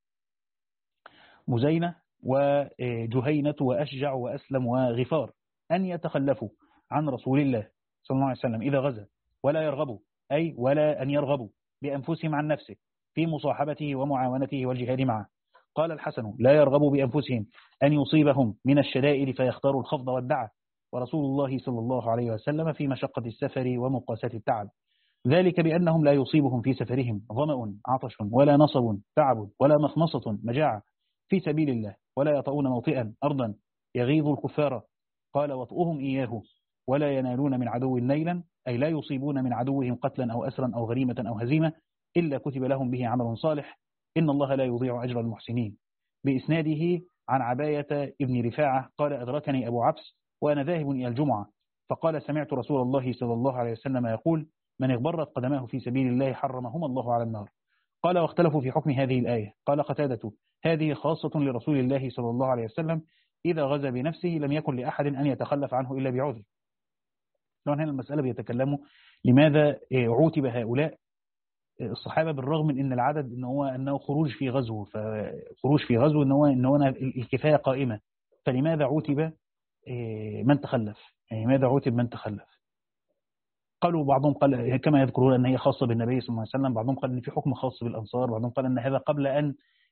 مزينة وجهينة وأشجع وأسلم وغفار أن يتخلفوا عن رسول الله صلى الله عليه وسلم إذا غزا، ولا يرغبوا أي ولا أن يرغبوا بأنفسهم عن نفسه في مصاحبته ومعاونته والجهاد معه. قال الحسن لا يرغبوا بأنفسهم أن يصيبهم من الشدائد فيختاروا الخفض والدعة، ورسول الله صلى الله عليه وسلم في مشقة السفر ومقاسة التعب، ذلك بأنهم لا يصيبهم في سفرهم ظمأ عطش ولا نصب تعب ولا مخمصة مجاعة في سبيل الله، ولا يطؤون موطئا أرضا يغيظ الكفار. قال وطؤهم إياه ولا ينالون من عدو نيلا أي لا يصيبون من عدوهم قتلا أو أسرا أو غريمة أو هزيمة إلا كتب لهم به عمل صالح إن الله لا يضيع أجر المحسنين. بإسناده عن عباية ابن رفاعة قال أدركني أبو عبس وأنا ذاهب إلى الجمعة فقال سمعت رسول الله صلى الله عليه وسلم يقول من اغبرت قدماه في سبيل الله حرمهما الله على النار. قال واختلفوا في حكم هذه الآية. قال قتادة هذه خاصة لرسول الله صلى الله عليه وسلم إذا غزا بنفسه لم يكن لأحد أن يتخلف عنه إلا بعذر. طبعا هنا المسألة بيتكلموا لماذا عوتب هؤلاء الصحابة بالرغم من أن العدد إن هو أنه خروج في غزو فخروج في غزو إن هو إن هو الكفاية قائمة، فلماذا عوتب من تخلف؟ يعني ماذا عوتب من تخلف؟ قالوا بعضهم قال كما يذكرون أن هي خاصة بالنبي صلى الله عليه وسلم، بعضهم قال أن في حكم خاص بالأنصار، بعضهم قال أن هذا قبل أن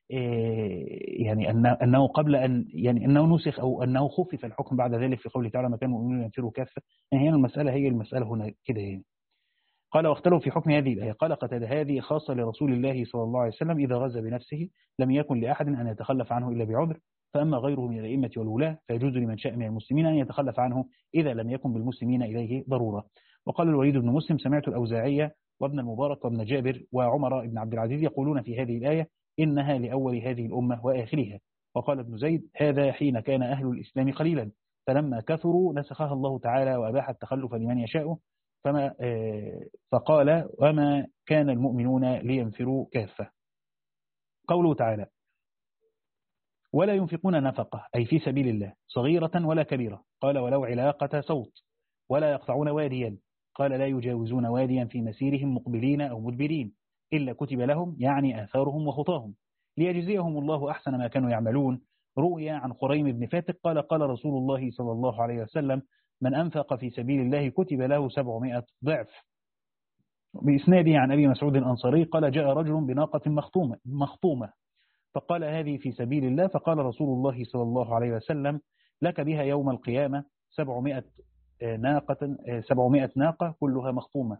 يعني أنه قبل أن يعني أنه نسخ أو أنه خفف الحكم بعد ذلك في قوله تعالى ما كانوا المؤمنون ينفروا كافة. يعني هنا المسألة هي المسألة هنا كده يعني. قال واختلفوا في حكم هذه الآية. قال قتادة هذه خاصة لرسول الله صلى الله عليه وسلم إذا غزا بنفسه لم يكن لأحد أن يتخلف عنه إلا بعذر. فأما غيره من الأئمة والولاة فيجوز لمن شاء من المسلمين أن يتخلف عنه إذا لم يكن بالمسلمين إليه ضرورة. وقال الوليد بن مسلم: سمعت الأوزاعية وابن المبارك وابن جابر وعمر بن عبد العزيز يقولون في هذه الآية إنها لأول هذه الأمة وآخرها. وقال ابن زيد: هذا حين كان أهل الإسلام قليلا، فلما كثروا نسخها الله تعالى وأباح التخلف لمن يشاء، فما فقال: وما كان المؤمنون لينفروا كافة. قوله تعالى: ولا ينفقون نفقة، أي في سبيل الله، صغيرة ولا كبيرة. قال: ولو علاقة صوت. ولا يقطعون واديا. قال: لا يجاوزون واديا في مسيرهم مقبلين أو مدبرين إلا كتب لهم، يعني آثارهم وخطاهم، ليجزيهم الله أحسن ما كانوا يعملون. رؤيا عن خريم بن فاتك قال: قال رسول الله صلى الله عليه وسلم: من أنفق في سبيل الله كتب له سبعمائة ضعف. بإسناده عن أبي مسعود الأنصاري قال: جاء رجل بناقة مخطومة, مخطومة فقال: هذه في سبيل الله. فقال رسول الله صلى الله عليه وسلم: لك بها يوم القيامة سبعمائة ناقة, سبعمائة ناقة كلها مخطومة.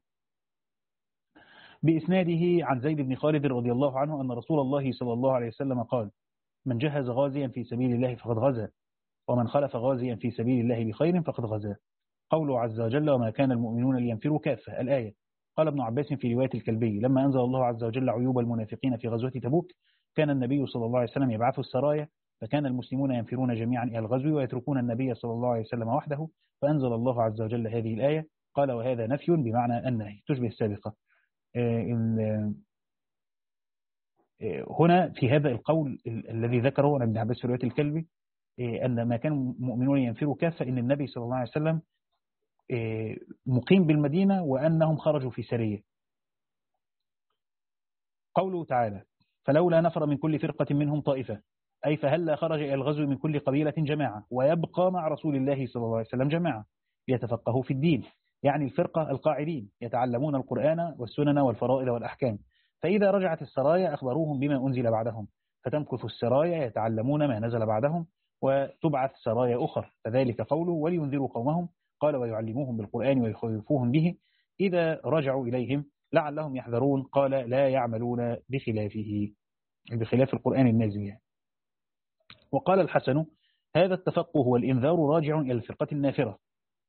بإسناده عن زيد بن خالد رضي الله عنه أن رسول الله صلى الله عليه وسلم قال: من جهز غازيا في سبيل الله فقد غزا، ومن خلف غازيا في سبيل الله بخير فقد غزا. قوله عز وجل: وما كان المؤمنون لينفروا كافة، الآية. قال ابن عباس في رواية الكلبي: لما أنزل الله عز وجل عيوب المنافقين في غزوة تبوك كان النبي صلى الله عليه وسلم يبعث السرايا، فكان المسلمون ينفرون جميعا إلى الغزو ويتركون النبي صلى الله عليه وسلم وحده، فأنزل الله عز وجل هذه الآية. قال: وهذا نفي بمعنى النهي، تشبه السابقة. هنا في هذا القول الذي ذكره عن ابن عباس في رواية الكلبي أن ما كان المؤمنون ينفروا كافة، إن النبي صلى الله عليه وسلم مقيم بالمدينة وأنهم خرجوا في سرية. قوله تعالى: فلولا نفر من كل فرقة منهم طائفة، أي فهلا خرج إلى الغزو من كل قبيلة جماعة ويبقى مع رسول الله صلى الله عليه وسلم جماعة ليتفقهوا في الدين، يعني الفرقة القاعدين يتعلمون القرآن والسنن والفرائض والأحكام. فإذا رجعت السرايا أخبروهم بما أنزل بعدهم، فتمكث السرايا يتعلمون ما نزل بعدهم، وتبعث سرايا أخر. فذلك قوله: ولينذروا قومهم. قال: ويعلموهم بالقرآن ويخوفوهم به إذا رجعوا إليهم لعلهم يحذرون. قال: لا يعملون بخلافه، بخلاف القرآن النازل يعني. وقال الحسن: هذا التفقه والإنذار راجع إلى الفرقة النافرة،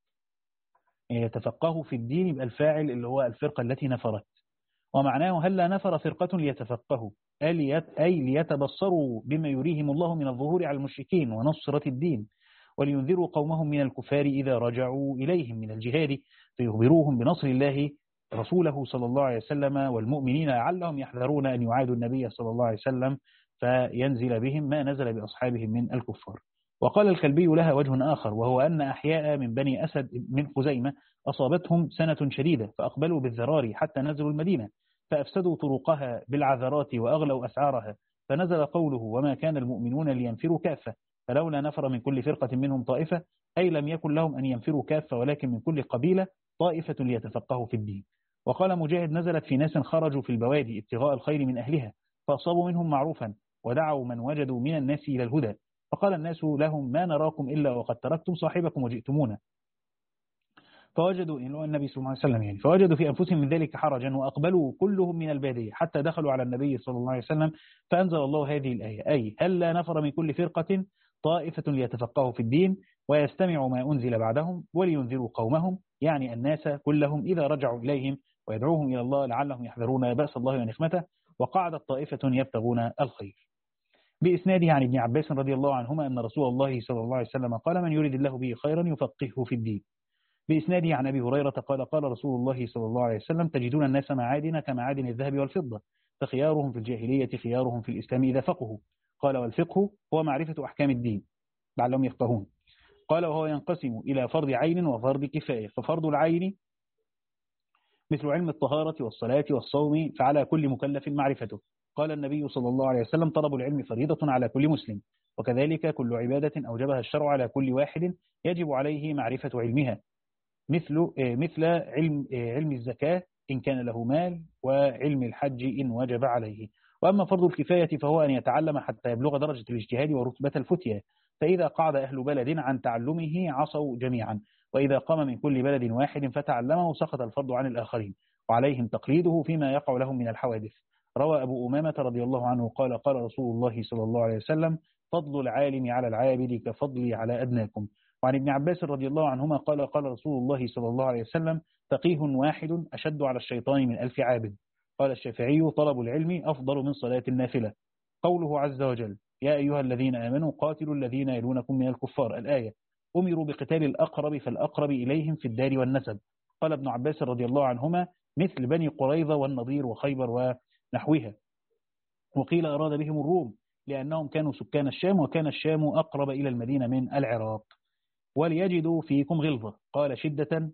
يتفقه في الدين يبقى الفاعل اللي هو الفرقة التي نفرت، ومعناه: هلا نفر فرقة ليتفقهوا، أي ليتبصروا بما يريهم الله من الظهور على المشركين ونصرة الدين، ولينذروا قومهم من الكفار إذا رجعوا إليهم من الجهاد، فيخبروهم بنصر الله رسوله صلى الله عليه وسلم والمؤمنين لعلهم يحذرون أن يعادوا النبي صلى الله عليه وسلم فينزل بهم ما نزل بأصحابهم من الكفار. وقال الكلبي: لها وجه آخر، وهو أن أحياء من بني أسد من خزيمة أصابتهم سنة شديدة فأقبلوا بالذرار حتى نزلوا المدينة، فأفسدوا طرقها بالعذرات وأغلوا أسعارها، فنزل قوله: وما كان المؤمنون لينفروا كافة، فلولا نفر من كل فرقة منهم طائفة، أي لم يكن لهم أن ينفروا كافة، ولكن من كل قبيلة طائفة ليتفقهوا في الدين. وقال مجاهد: نزلت في ناس خرجوا في البوادي ابتغاء الخير من أهلها، فأصابوا منهم معروفا ودعوا من وجدوا من الناس إلى الهدى، فقال الناس لهم: ما نراكم إلا وقد تركتم صاحبكم وجئتمونا. فوجدوا إن النبي صلى الله عليه وسلم يعني فوجدوا في أنفسهم من ذلك حرجا، وأقبلوا كلهم من البادية حتى دخلوا على النبي صلى الله عليه وسلم، فأنزل الله هذه الآية: أي هلا نفر من كل فرقة طائفة ليتفقهوا في الدين ويستمعوا ما أنزل بعدهم ولينذروا قومهم، يعني الناس كلهم إذا رجعوا إليهم ويدعوهم إلى الله لعلهم يحذرون بأس الله ونقمته، وقعدت طائفة يبتغون الخير. بإسناده عن ابن عباس رضي الله عنهما أن رسول الله صلى الله عليه وسلم قال: من يريد الله به خيرا يفقهه في الدين. بإسناده عن أبي هريرة قال: قال رسول الله صلى الله عليه وسلم: تجدون الناس معادن كمعادن الذهب والفضة، فخيارهم في الجاهلية خيارهم في الإسلام إذا فقهوا. قال: والفقه هو معرفة أحكام الدين لعلهم يفقهون. قال: وهو ينقسم إلى فرض عين وفرض كفاية، ففرض العين مثل علم الطهارة والصلاة والصوم، فعلى كل مكلف معرفته. قال النبي صلى الله عليه وسلم: طلب العلم فريضة على كل مسلم، وكذلك كل عبادة أوجبها الشرع على كل واحد يجب عليه معرفة علمها، مثل مثل علم علم الزكاة إن كان له مال، وعلم الحج إن وجب عليه. وأما فرض الكفاية فهو أن يتعلم حتى يبلغ درجة الاجتهاد ورتبة الفتية، فإذا قعد أهل بلد عن تعلمه عصوا جميعا، وإذا قام من كل بلد واحد فتعلمه سقط الفرض عن الآخرين، وعليهم تقليده فيما يقع لهم من الحوادث. روى أبو أمامة رضي الله عنه قال: قال رسول الله صلى الله عليه وسلم: فضل العالم على العابد كفضلي على أدناكم. وعن ابن عباس رضي الله عنهما قال قال رسول الله صلى الله عليه وسلم فقيه واحد أشد على الشيطان من ألف عابد. قال الشافعي طلب العلم أفضل من صلاة النافلة. قوله عز وجل يا أيها الذين آمنوا قاتلوا الذين يلونكم من الكفار الآية. أمروا بقتال الأقرب فالأقرب إليهم في الدار والنسب. قال ابن عباس رضي الله عنهما مثل بني قريظة والنضير وخيبر ونحوها. وقيل أراد بهم الروم لأنهم كانوا سكان الشام وكان الشام أقرب إلى المدينة من العراق. وليجدوا فيكم غلظة قال شدة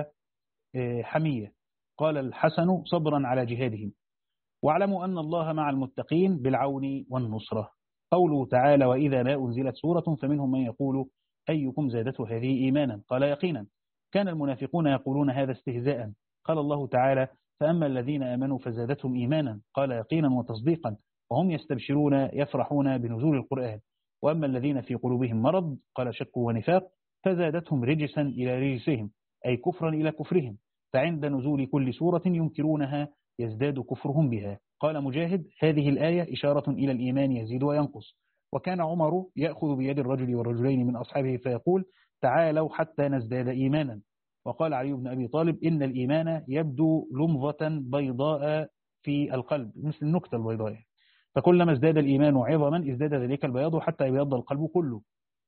وحمية. قال الحسن صبرا على جهادهم. واعلموا أن الله مع المتقين بالعون والنصرة. قوله تعالى وإذا ما أنزلت سورة فمنهم من يقول أيكم زادته هذه إيمانا قال يقينا. كان المنافقون يقولون هذا استهزاء. قال الله تعالى فأما الذين آمنوا فزادتهم إيمانا قال يقينا وتصديقا وهم يستبشرون يفرحون بنزول القرآن. وأما الذين في قلوبهم مرض قال شك ونفاق فزادتهم رجسا إلى رجسهم أي كفرا إلى كفرهم. فعند نزول كل سورة ينكرونها يزداد كفرهم بها. قال مجاهد هذه الآية إشارة إلى الإيمان يزيد وينقص. وكان عمر يأخذ بيد الرجل والرجلين من أصحابه فيقول تعالوا حتى نزداد إيمانا. وقال علي بن أبي طالب إن الإيمان يبدو لمضة بيضاء في القلب مثل النكتة البيضاء فكلما ازداد الإيمان عظما ازداد ذلك البياض حتى يبيض القلب كله.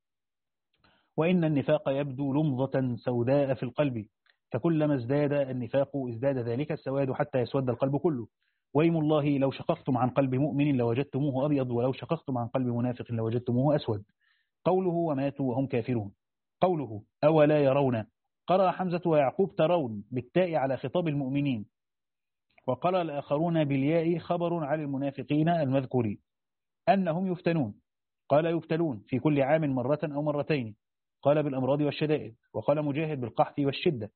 وإن النفاق يبدو لمضة سوداء في القلب فكلما ازداد النفاق ازداد ذلك السواد حتى يسود القلب كله. ويم الله لو شققتم عن قلب مؤمن لوجدتموه أبيض ولو شققتم عن قلب منافق لوجدتموه أسود. قوله وماتوا وهم كافرون. قوله أولا يرون قرأ حمزة ويعقوب ترون بالتاء على خطاب المؤمنين. وقرأ الآخرون بالياء خبر على المنافقين المذكورين أنهم يفتنون. قال يفتلون في كل عام مرة أو مرتين. قال بالأمراض والشدائد. وقال مجاهد بالقحط والشدة.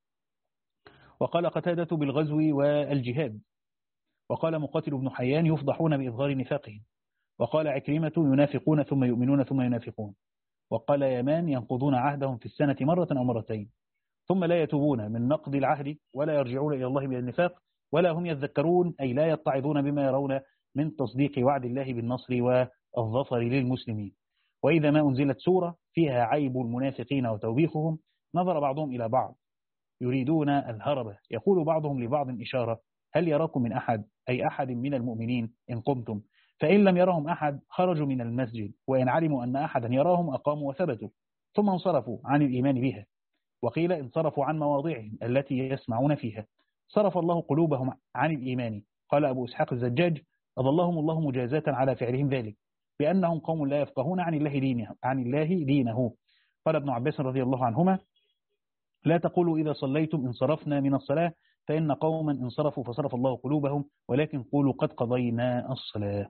وقال قتادة بالغزو والجهاد. وقال مقاتل بن حيان يفضحون بإظهار نفاقهم. وقال عكرمة ينافقون ثم يؤمنون ثم ينافقون. وقال يمان ينقضون عهدهم في السنة مرة أو مرتين ثم لا يتوبون من نقض العهد ولا يرجعون إلى الله من النفاق ولا هم يذكرون أي لا يتعظون بما يرون من تصديق وعد الله بالنصر والظفر للمسلمين. وإذا ما أنزلت سورة فيها عيب المنافقين وتوبيخهم نظر بعضهم إلى بعض يريدون الهرب. يقول بعضهم لبعض إشارة هل يراكم من أحد أي أحد من المؤمنين إن قمتم. فإن لم يرهم أحد خرجوا من المسجد وإن علموا أن أحدا يراهم أقاموا وثبتوا ثم انصرفوا عن الإيمان بها. وقيل انصرفوا عن مواضعهم التي يسمعون فيها صرف الله قلوبهم عن الإيمان. قال أبو إسحاق الزجاج أضلهم الله مجازاة على فعلهم ذلك بأنهم قوم لا يفقهون عن الله دينه, عن الله دينه. قال ابن عباس رضي الله عنهما لا تقولوا إذا صليتم انصرفنا من الصلاة فإن قوما انصرفوا فصرف الله قلوبهم ولكن قولوا قد قضينا الصلاة.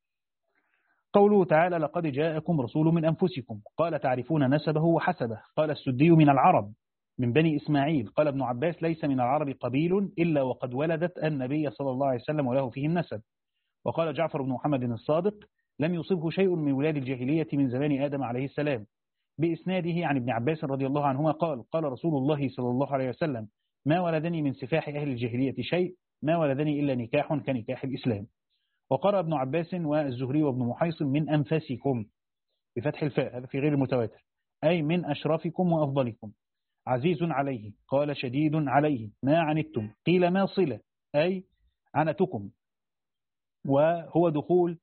قوله تعالى لقد جاءكم رسول من أنفسكم. قال تعرفون نسبه وحسبه. قال السدي من العرب من بني إسماعيل. قال ابن عباس ليس من العرب قبيل إلا وقد ولدت النبي صلى الله عليه وسلم وله فيه النسب. وقال جعفر بن محمد الصادق لم يصبه شيء من ولاد الجاهلية من زمان آدم عليه السلام بإسناده عن ابن عباس رضي الله عنهما قال قال رسول الله صلى الله عليه وسلم ما ولدني من سفاح أهل الجاهلية شيء ما ولدني إلا نكاح كنكاح الإسلام. وقرأ ابن عباس والزهري وابن محيصن من أنفسكم بفتح الفاء هذا في غير المتواتر أي من أشرفكم وأفضلكم. عزيز عليه قال شديد عليه ما عنتم قيل ما صلة أي عنتكم وهو دخول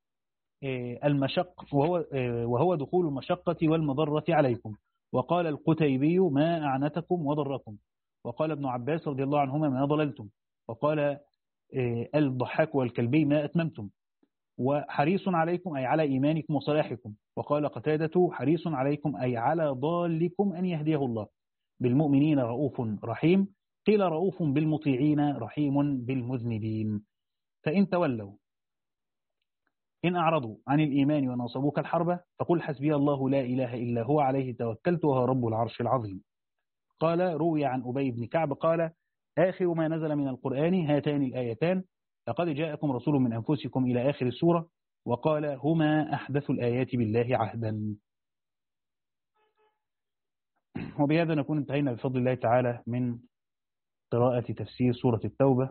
المشق وهو, وهو دخول المشقة والمضرة عليكم. وقال القتيبي ما أعنتكم وضركم. وقال ابن عباس رضي الله عنهما ما ضللتم. وقال الضحاك والكلبي ما أتممتم. وحريص عليكم أي على إيمانكم وصلاحكم. وقال قتادة حريص عليكم أي على ضالكم أن يهديه الله. بالمؤمنين رؤوف رحيم قيل رؤوف بالمطيعين رحيم بالمذنبين. فإن تولوا إن أعرضوا عن الإيمان ونصبوك الحرب فقل حسبي الله لا إله إلا هو عليه توكلت وهو رب العرش العظيم. قال روي عن أبي بن كعب قال آخر ما نزل من القرآن هاتان الآيتان لقد جاءكم رسول من أنفسكم إلى آخر السورة. وقال هما أحدث الآيات بالله عهدا. وبهذا نكون انتهينا بفضل الله تعالى من قراءة تفسير سورة التوبة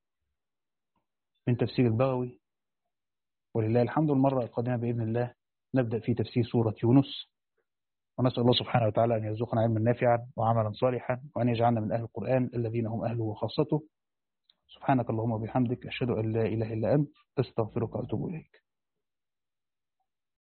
من تفسير البغوي ولله الحمد. المرة القادمة بإذن الله نبدأ في تفسير سورة يونس، ونسأل الله سبحانه وتعالى أن يرزقنا علما نافعا وعملا صالحا، وأن يجعلنا من أهل القرآن الذين هم أهله وخاصته. سبحانك اللهم وبحمدك، أشهد أن لا إله إلا أنت، أستغفرك وأتوب إليك.